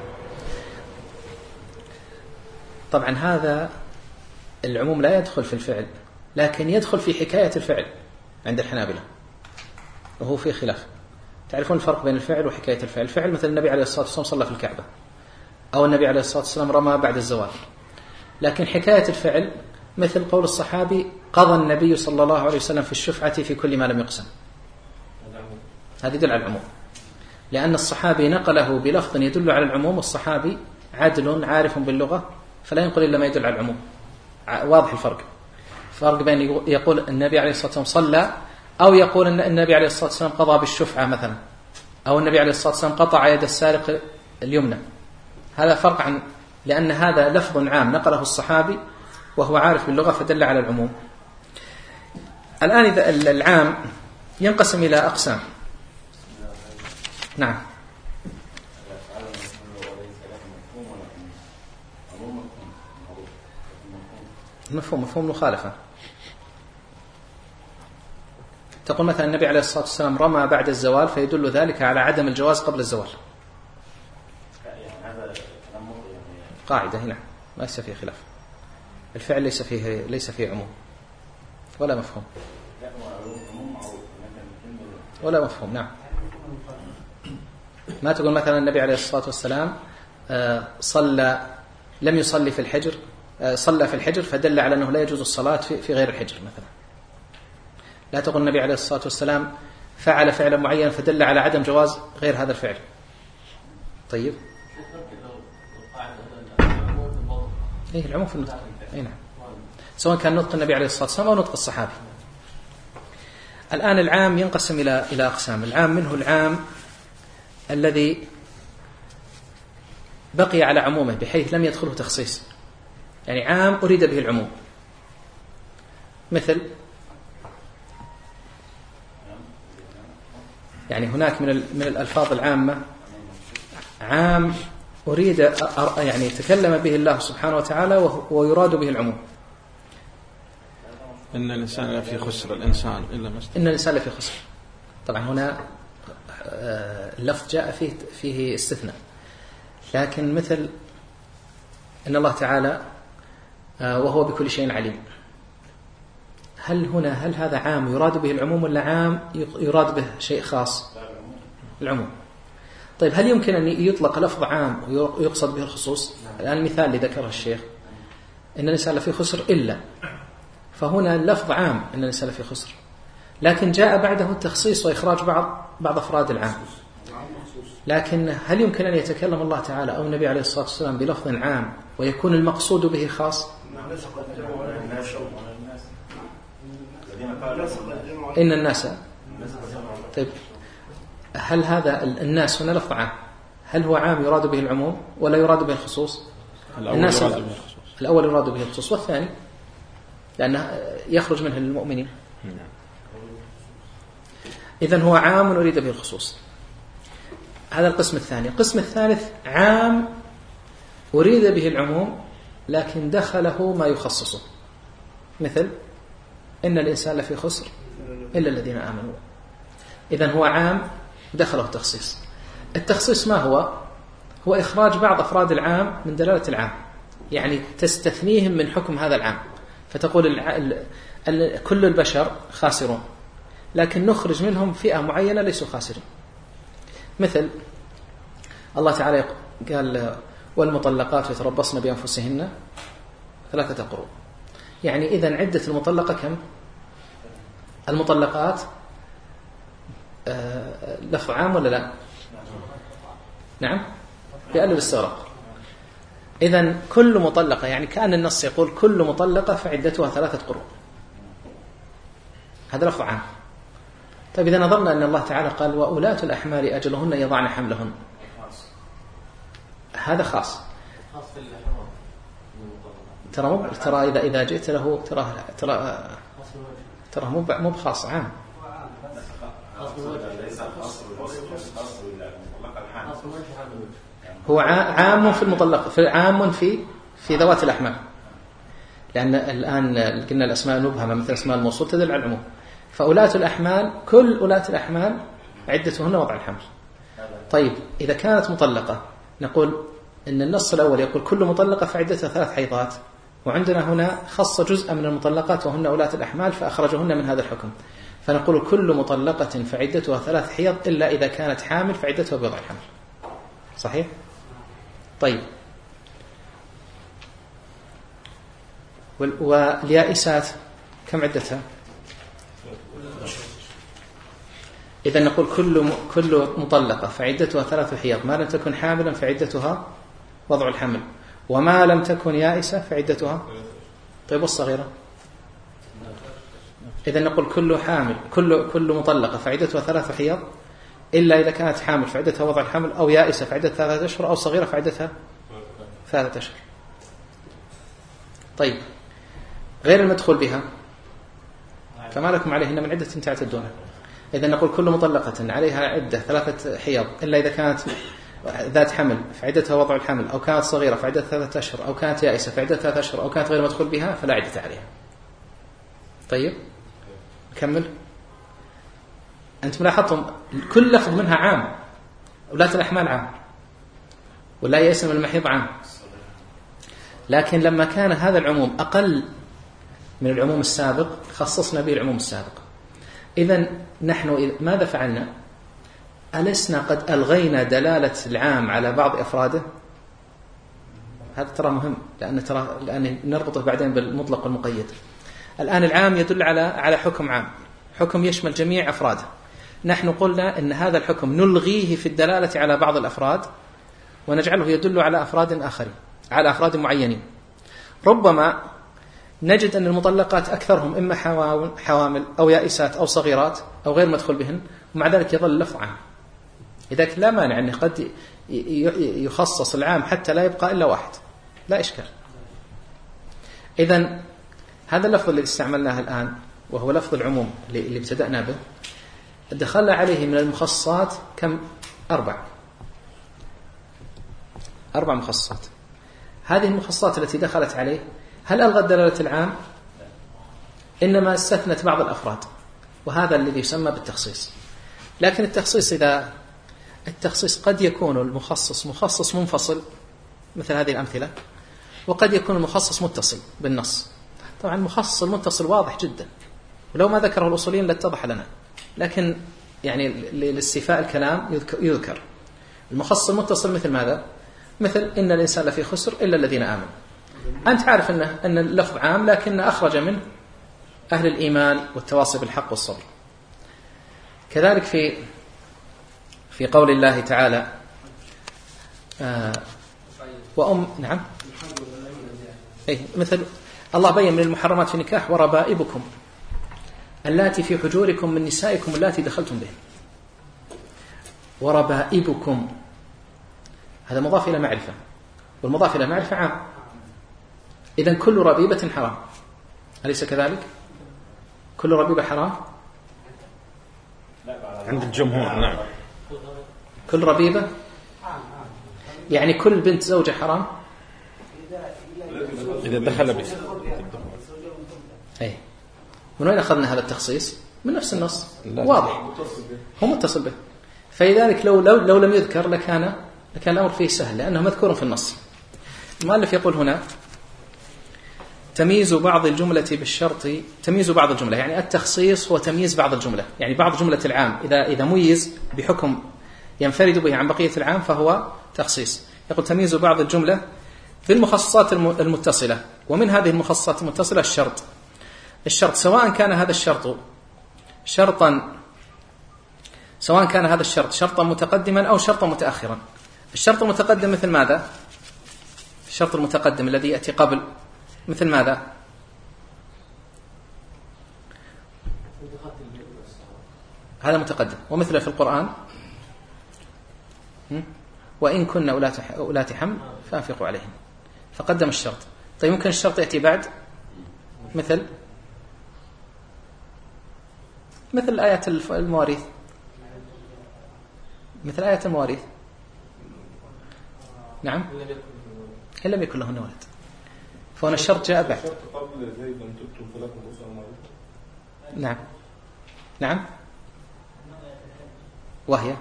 طبعا هذا العموم لا يدخل في الفعل، لكن يدخل في حكاية الفعل عند الحنابلة، وهو في خلاف. تعرفون الفرق بين الفعل وحكاية الفعل؟ الفعل مثل النبي عليه الصلاة والسلام صلى في الكعبة، أو النبي عليه الصلاة والسلام رمى بعد الزوال. لكن حكاية الفعل مثل قول الصحابي قضى النبي صلى الله عليه وسلم في الشفعة في كل ما لم يقسم، هذا يدل على العموم، لأن الصحابي نقله بلفظ يدل على العموم، والصحابي عدل عارف باللغة فلا ينقل إلا ما يدل على العموم. واضح الفرق، فرق بين يقول النبي عليه الصلاة والسلام صلى، أو يقول أن النبي عليه الصلاة والسلام قضى بالشفعة مثلا، أو النبي عليه الصلاة والسلام قطع يد السارق اليمنى. هذا فرق، عن لأن هذا لفظ عام نقله الصحابي وهو عارف باللغة فدل على العموم. الآن إذا العام ينقسم إلى أقسام. نعم. مفهوم مفهوم مخالفة. تقول مثلا النبي عليه الصلاة والسلام رمى بعد الزوال فيدل ذلك على عدم الجواز قبل الزوال. قاعدة هنا ما ليس فيه خلاف، الفعل ليس فيه ليس فيه عموم ولا مفهوم ولا مفهوم. نعم. ما تقول مثلا النبي عليه الصلاة والسلام صلى لم يصلي في الحجر، صلى في الحجر فدل على أنه لا يجوز الصلاة في غير الحجر مثلا. لا تقول النبي عليه الصلاة والسلام فعل فعلا معينا فدل على عدم جواز غير هذا الفعل. طيب إيه العموم في النطق، أي نعم، سواء كان نطق النبي عليه الصلاة والسلام أو نطق الصحابي. الآن العام ينقسم إلى إلى أقسام. العام منه العام الذي بقي على عمومه بحيث لم يدخله تخصيص، يعني عام أريد به العموم، مثل يعني هناك من من الألفاظ العامة عام أريد يعني تكلم به الله سبحانه وتعالى ويراد به العموم. إن الإنسان لفي خسر، الإنسان إلا ما إن الإنسان لفي خسر. طبعا هنا اللفظ جاء فيه فيه استثناء، لكن مثل إن الله تعالى وهو بكل شيء عليم، هل هنا هل هذا عام يراد به العموم ولا عام يراد به شيء خاص؟ العموم. طيب هل يمكن أن يطلق لفظ عام ويقصد به الخصوص؟ الآن المثال اللي ذكره الشيخ إن الإنسان لفي خسر إلا، فهنا اللفظ عام إن الإنسان لفي خسر، لكن جاء بعده التخصيص وإخراج بعض بعض أفراد العام. لكن هل يمكن أن يتكلم الله تعالى أو النبي عليه الصلاة والسلام بلفظ عام ويكون المقصود به خاص؟ إن الناس. طيب هل هذا الناس هنا لفظ عام هل هو عام يراد به العموم ولا يراد به الخصوص؟ الناس الأول يراد به الخصوص، والثاني لأنه يخرج منه المؤمنين. إذن هو عام يريد به الخصوص. هذا القسم الثاني. القسم الثالث عام أريد به العموم لكن دخله ما يخصصه، مثل إن الإنسان لفي خسر إلا الذين آمنوا. إذن هو عام دخله التخصيص. التخصيص ما هو؟ هو إخراج بعض أفراد العام من دلالة العام، يعني تستثنيهم من حكم هذا العام، فتقول الع... ال... ال... كل البشر خاسرون، لكن نخرج منهم فئة معينة ليسوا خاسرين. مثل الله تعالى قال والمطلقات يتربصن بأنفسهن ثلاثة قروء، يعني إذن عدة المطلقة كم؟ المطلقات آه لفظ عام ولا لا؟ نعم بألف الاستغراق. إذن كل مطلقة، يعني كأن النص يقول كل مطلقة فعدتها ثلاثة قروء، هذا لفظ عام. طيب إذا نظرنا أن الله تعالى قال وأولاة الأحمال أجلهن يضعن حملهن، هذا خاص. ترى مو ترى إذا إذا جئت له ترى ترى ترى مو مو بخاص، عام. هو عام في المطلق، في عام في في ذوات الأحمال، لأن الآن قلنا الأسماء المبهمة مثل أسماء الموصول تدل على العموم. فأولاة الأحمال كل أولاة الأحمال عدتهن وضع الحمل. طيب إذا كانت مطلقة نقول إن النص الأول يقول كل مطلقة فعدتها ثلاث حيضات، وعندنا هنا خص جزء من المطلقات وهن أولاة الأحمال فأخرجهن من هذا الحكم، فنقول كل مطلقة فعدتها ثلاث حيض إلا إذا كانت حامل فعدتها بوضع الحمل. صحيح؟ طيب واليائسات كم عدتها؟ إذا نقول كل كل مطلقة فعدتها ثلاث حيض، ما لم تكن حاملا فعدتها وضع الحمل، وما لم تكن يائسة فعدتها. طيب والصغيرة؟ إذا نقول كل حامل كل كل مطلقة فعدتها ثلاث حيض إلا إذا كانت حامل فعدتها وضع الحمل، أو يائسة فعدتها ثلاثة أشهر، أو صغيرة فعدتها ثلاثة أشهر. طيب غير المدخول بها فما لكم عليهن من عدة تعتدونها. إذا نقول كل مطلقة عليها عدة ثلاثة حيض إلا إذا كانت ذات حمل فعدتها وضع الحمل، أو كانت صغيرة فعدتها ثلاثة أشهر، أو كانت يائسة فعدتها ثلاثة أشهر، أو كانت غير مدخول بها فلا عدة عليها. طيب نكمل. أنتم لاحظتم كل لفظ منها عام، ولاة الأحمال عام، ولا يئس من المحيض عام، لكن لما كان هذا العموم أقل من العموم السابق خصصنا به العموم السابق. إذن نحن ماذا فعلنا؟ ألسنا قد ألغينا دلالة العام على بعض أفراده؟ هذا ترى مهم، لأن ترى لأن نربطه بعدين بالمطلق والمقيد. الآن العام يدل على على حكم عام، حكم يشمل جميع أفراده. نحن قلنا إن هذا الحكم نلغيه في الدلالة على بعض الأفراد ونجعله يدل على أفراد آخرين، على أفراد معينين. ربما نجد أن المطلقات أكثرهم إما حوامل أو يائسات أو صغيرات أو غير مدخول بهن، ومع ذلك يظل اللفظ عام. إذا لا مانع أنه قد يخصص العام حتى لا يبقى إلا واحد، لا إشكال. إذن هذا اللفظ اللي استعملناه الآن وهو لفظ العموم اللي ابتدأنا به، دخلنا عليه من المخصصات كم؟ أربع أربع مخصصات. هذه المخصصات التي دخلت عليه هل ألغت دلالة العام؟ إنما استثنت بعض الأفراد، وهذا الذي يسمى بالتخصيص. لكن التخصيص إذا التخصيص قد يكون المخصص مخصص منفصل مثل هذه الأمثلة، وقد يكون المخصص متصل بالنص. طبعا المخصص المتصل واضح جدا، ولو ما ذكره الأصوليين لاتضح لنا، لكن يعني لاستيفاء الكلام يذكر المخصص المتصل. مثل ماذا؟ مثل إن الإنسان لفي خسر إلا الذين آمنوا. أنت عارف أن أن اللفظ عام، لكن أخرج منه أهل الإيمان والتواصي بالحق والصبر. كذلك في في قول الله تعالى آه وأم نعم أي مثل الله بين من المحرمات في النكاح وربائبكم اللاتي في حجوركم من نسائكم اللاتي دخلتم بهن. وربائبكم هذا مضاف إلى معرفة، والمضاف إلى معرفة عام، إذن كل ربيبة حرام، أليس كذلك؟ كل ربيبة حرام عند الجمهور. نعم. كل ربيبة يعني كل بنت زوجة حرام إذا دخل به. أي من وين أخذنا هذا التخصيص؟ من نفس النص واضح، هو متصل به. فلذلك لو لو لو لم يذكر لكان لكان الأمر فيه سهل، لأنه مذكور في النص. المؤلف يقول هنا تمييز بعض الجملة بالشرط. تمييز بعض الجملة يعني التخصيص هو تمييز بعض الجملة، يعني بعض جملة العام إذا إذا ميز بحكم ينفرد به عن بقية العام فهو تخصيص. يقول تمييز بعض الجملة بالمخصصات المتصلة، ومن هذه المخصصات المتصلة الشرط. الشرط سواء كان هذا الشرط شرطا سواء كان هذا الشرط شرطا متقدما أو شرطا متأخرا. الشرط المتقدم مثل ماذا؟ الشرط المتقدم الذي يأتي قبل مثل ماذا؟ هذا متقدم. ومثله في القرآن وإن كنا أولات حمل فأنفقوا عليهم، فقدم الشرط. طيب ممكن الشرط يأتي بعد مثل مثل آيات المواريث، مثل آيات المواريث. نعم إن لم يكن لهن ولد، فهنا الشرط جاء بعد. نعم نعم وهي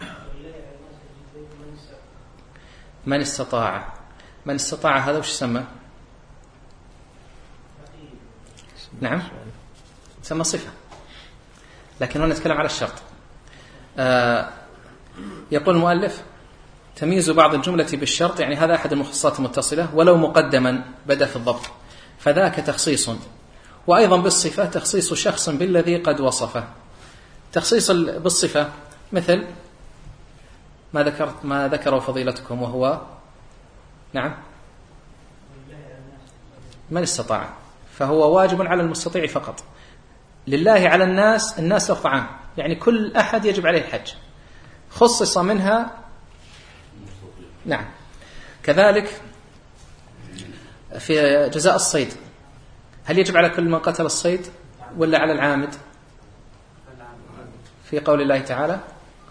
من استطاع. من استطاع هذا وش سمى؟ نعم سمى صفة، لكن هنا نتكلم على الشرط. آه يقول المؤلف تمييز بعض الجملة بالشرط، يعني هذا أحد المخصصات المتصلة ولو مقدما بدأ في الضبط، فذاك تخصيص. وأيضا بالصفة تخصيص شخص بالذي قد وصفه. تخصيص بالصفة مثل ما ذكرت ما ذكره فضيلتكم وهو نعم من استطاع، فهو واجب على المستطيع فقط. لله على الناس، الناس لفظ عام يعني كل أحد يجب عليه الحج، خصص منها نعم. كذلك في جزاء الصيد، هل يجب على كل من قتل الصيد ولا على العامد؟ في قول الله تعالى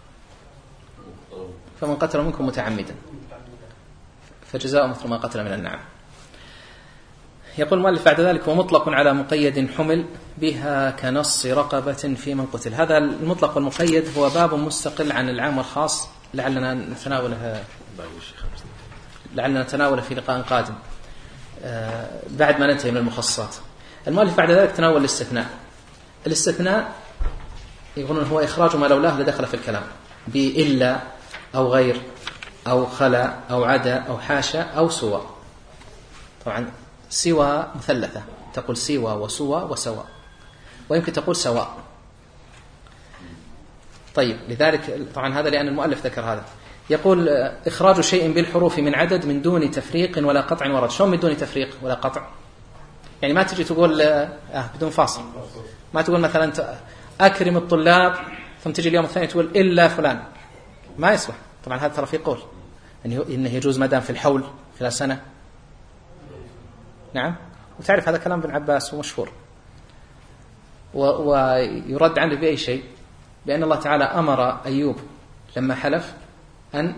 فمن قتل منكم متعمدا فجزاء مثل ما قتل من النعم. يقول المؤلف بعد ذلك ومطلق على مقيد حمل بها كنص رقبة في من قتل. هذا المطلق والمقيد هو باب مستقل عن العام والخاص، لعلنا نتناوله لعلنا نتناوله في لقاء قادم بعد ما ننتهي من المخصصات. المؤلف بعد ذلك تناول الاستثناء. الاستثناء يقولون هو إخراج ما لولاه لدخل في الكلام بإلا أو غير أو خلا أو عدا أو حاشا أو سوى. طبعا سوى مثلثة، تقول سوى وسوى وسواء، ويمكن تقول سواء. طيب لذلك طبعا هذا لأن المؤلف ذكر هذا. يقول إخراج شيء بالحروف من عدد من دون تفريق ولا قطع ورد. شو من دون تفريق ولا قطع؟ يعني ما تجي تقول آه بدون فاصل، ما تقول مثلا أكرم الطلاب ثم تجي اليوم الثاني تقول إلا فلان، ما يصلح. طبعا هذا ترى في قول إنه يجوز ما دام في الحول في السنة. نعم، وتعرف هذا كلام ابن عباس ومشهور، ويرد عنه بأي شيء؟ بأن الله تعالى أمر أيوب لما حلف أن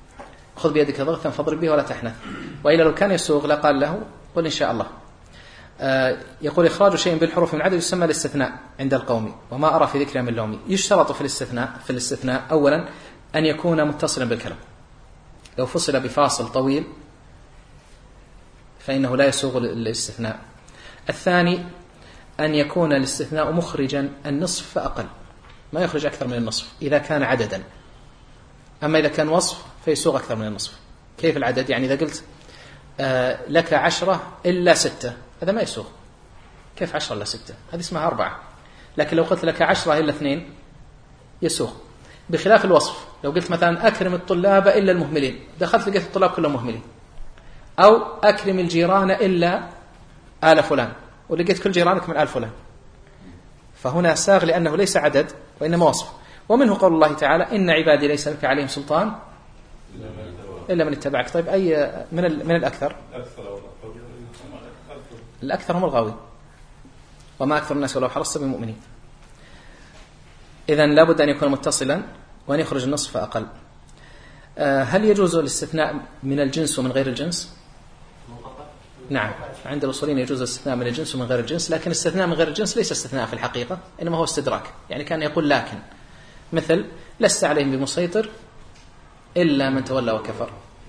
خذ بيدك ضغطا فاضرب به ولا تحنث، وإلا لو كان يسوغ لقال له قل إن شاء الله. يقول إخراج شيء بالحروف من عدد يسمى الاستثناء عند القوم وما أرى في ذكرها من لومي. يشترط في الاستثناء في الاستثناء أولا أن يكون متصلا بالكلام، لو فصل بفاصل طويل فإنه لا يسوغ الاستثناء. الثاني أن يكون الاستثناء مخرجا النصف فأقل، ما يخرج أكثر من النصف إذا كان عددا. أما إذا كان وصف فيسوغ أكثر من النصف. كيف العدد؟ يعني إذا قلت آه لك عشرة إلا ستة، هذا ما يسوغ. كيف عشرة إلا ستة؟ هذه اسمها أربعة. لكن لو قلت لك عشرة إلا اثنين يسوغ، بخلاف الوصف. لو قلت مثلا أكرم الطلاب إلا المهملين، دخلت لقيت الطلاب كلهم مهملين. أو أكرم الجيران إلا آل فلان، ولقيت كل جيرانك من آل فلان. فهنا ساغ لأنه ليس عدد وإنما وصف. ومنه قول الله تعالى إن عبادي ليس لك عليهم سلطان إلا من اتبعك. طيب أي من من الأكثر؟ الأكثر هم الغاوي، وما أكثر الناس ولو حرصت بمؤمنين. إذن لابد أن يكون متصلا وأن يخرج النصف فأقل. هل يجوز الاستثناء من الجنس ومن غير الجنس؟ نعم، عند الأصوليين يجوز الاستثناء من الجنس ومن غير الجنس، لكن الاستثناء من غير الجنس ليس استثناء في الحقيقة، إنما هو استدراك. يعني كان يقول لكن، مثل لست عليهم بمسيطر إلا من تولى وكفر.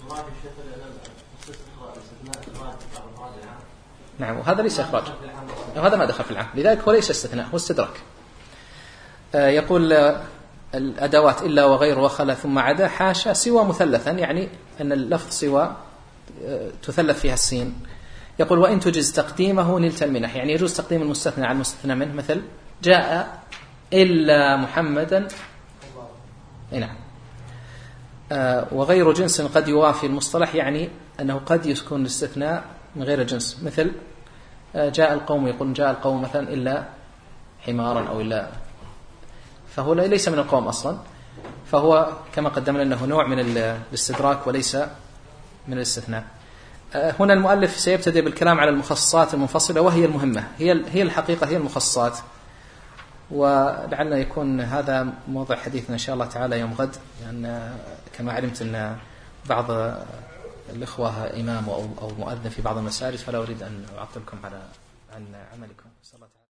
نعم، وهذا ليس إخراج، وهذا ما دخل في العام، لذلك هو ليس استثناء، هو استدراك. آه يقول آه الأدوات إلا وغير وخلا ثم عدا حاشا سوى مثلثا، يعني أن اللفظ سوى آه تثلث فيها السين. يقول وإن تجز تقديمه نلت المنح، يعني يجوز تقديم المستثنى على المستثنى منه، مثل جاء إلا محمدا. نعم. آه وغير جنس قد يوافي المصطلح، يعني أنه قد يكون الاستثناء من غير الجنس، مثل آه جاء القوم، يقول جاء القوم مثلا إلا حمارا أو إلا، فهو ليس من القوم أصلا، فهو كما قدمنا أنه نوع من الاستدراك وليس من الاستثناء. آه هنا المؤلف سيبتدئ بالكلام على المخصصات المنفصلة، وهي المهمة، هي هي الحقيقة هي المخصصات. ولعلنا يكون هذا موضوع حديثنا إن شاء الله تعالى يوم غد، لأن كما علمت أن بعض الإخوة إمام أو مؤذن في بعض المساجد، فلا أريد أن أعطلكم على عن عملكم.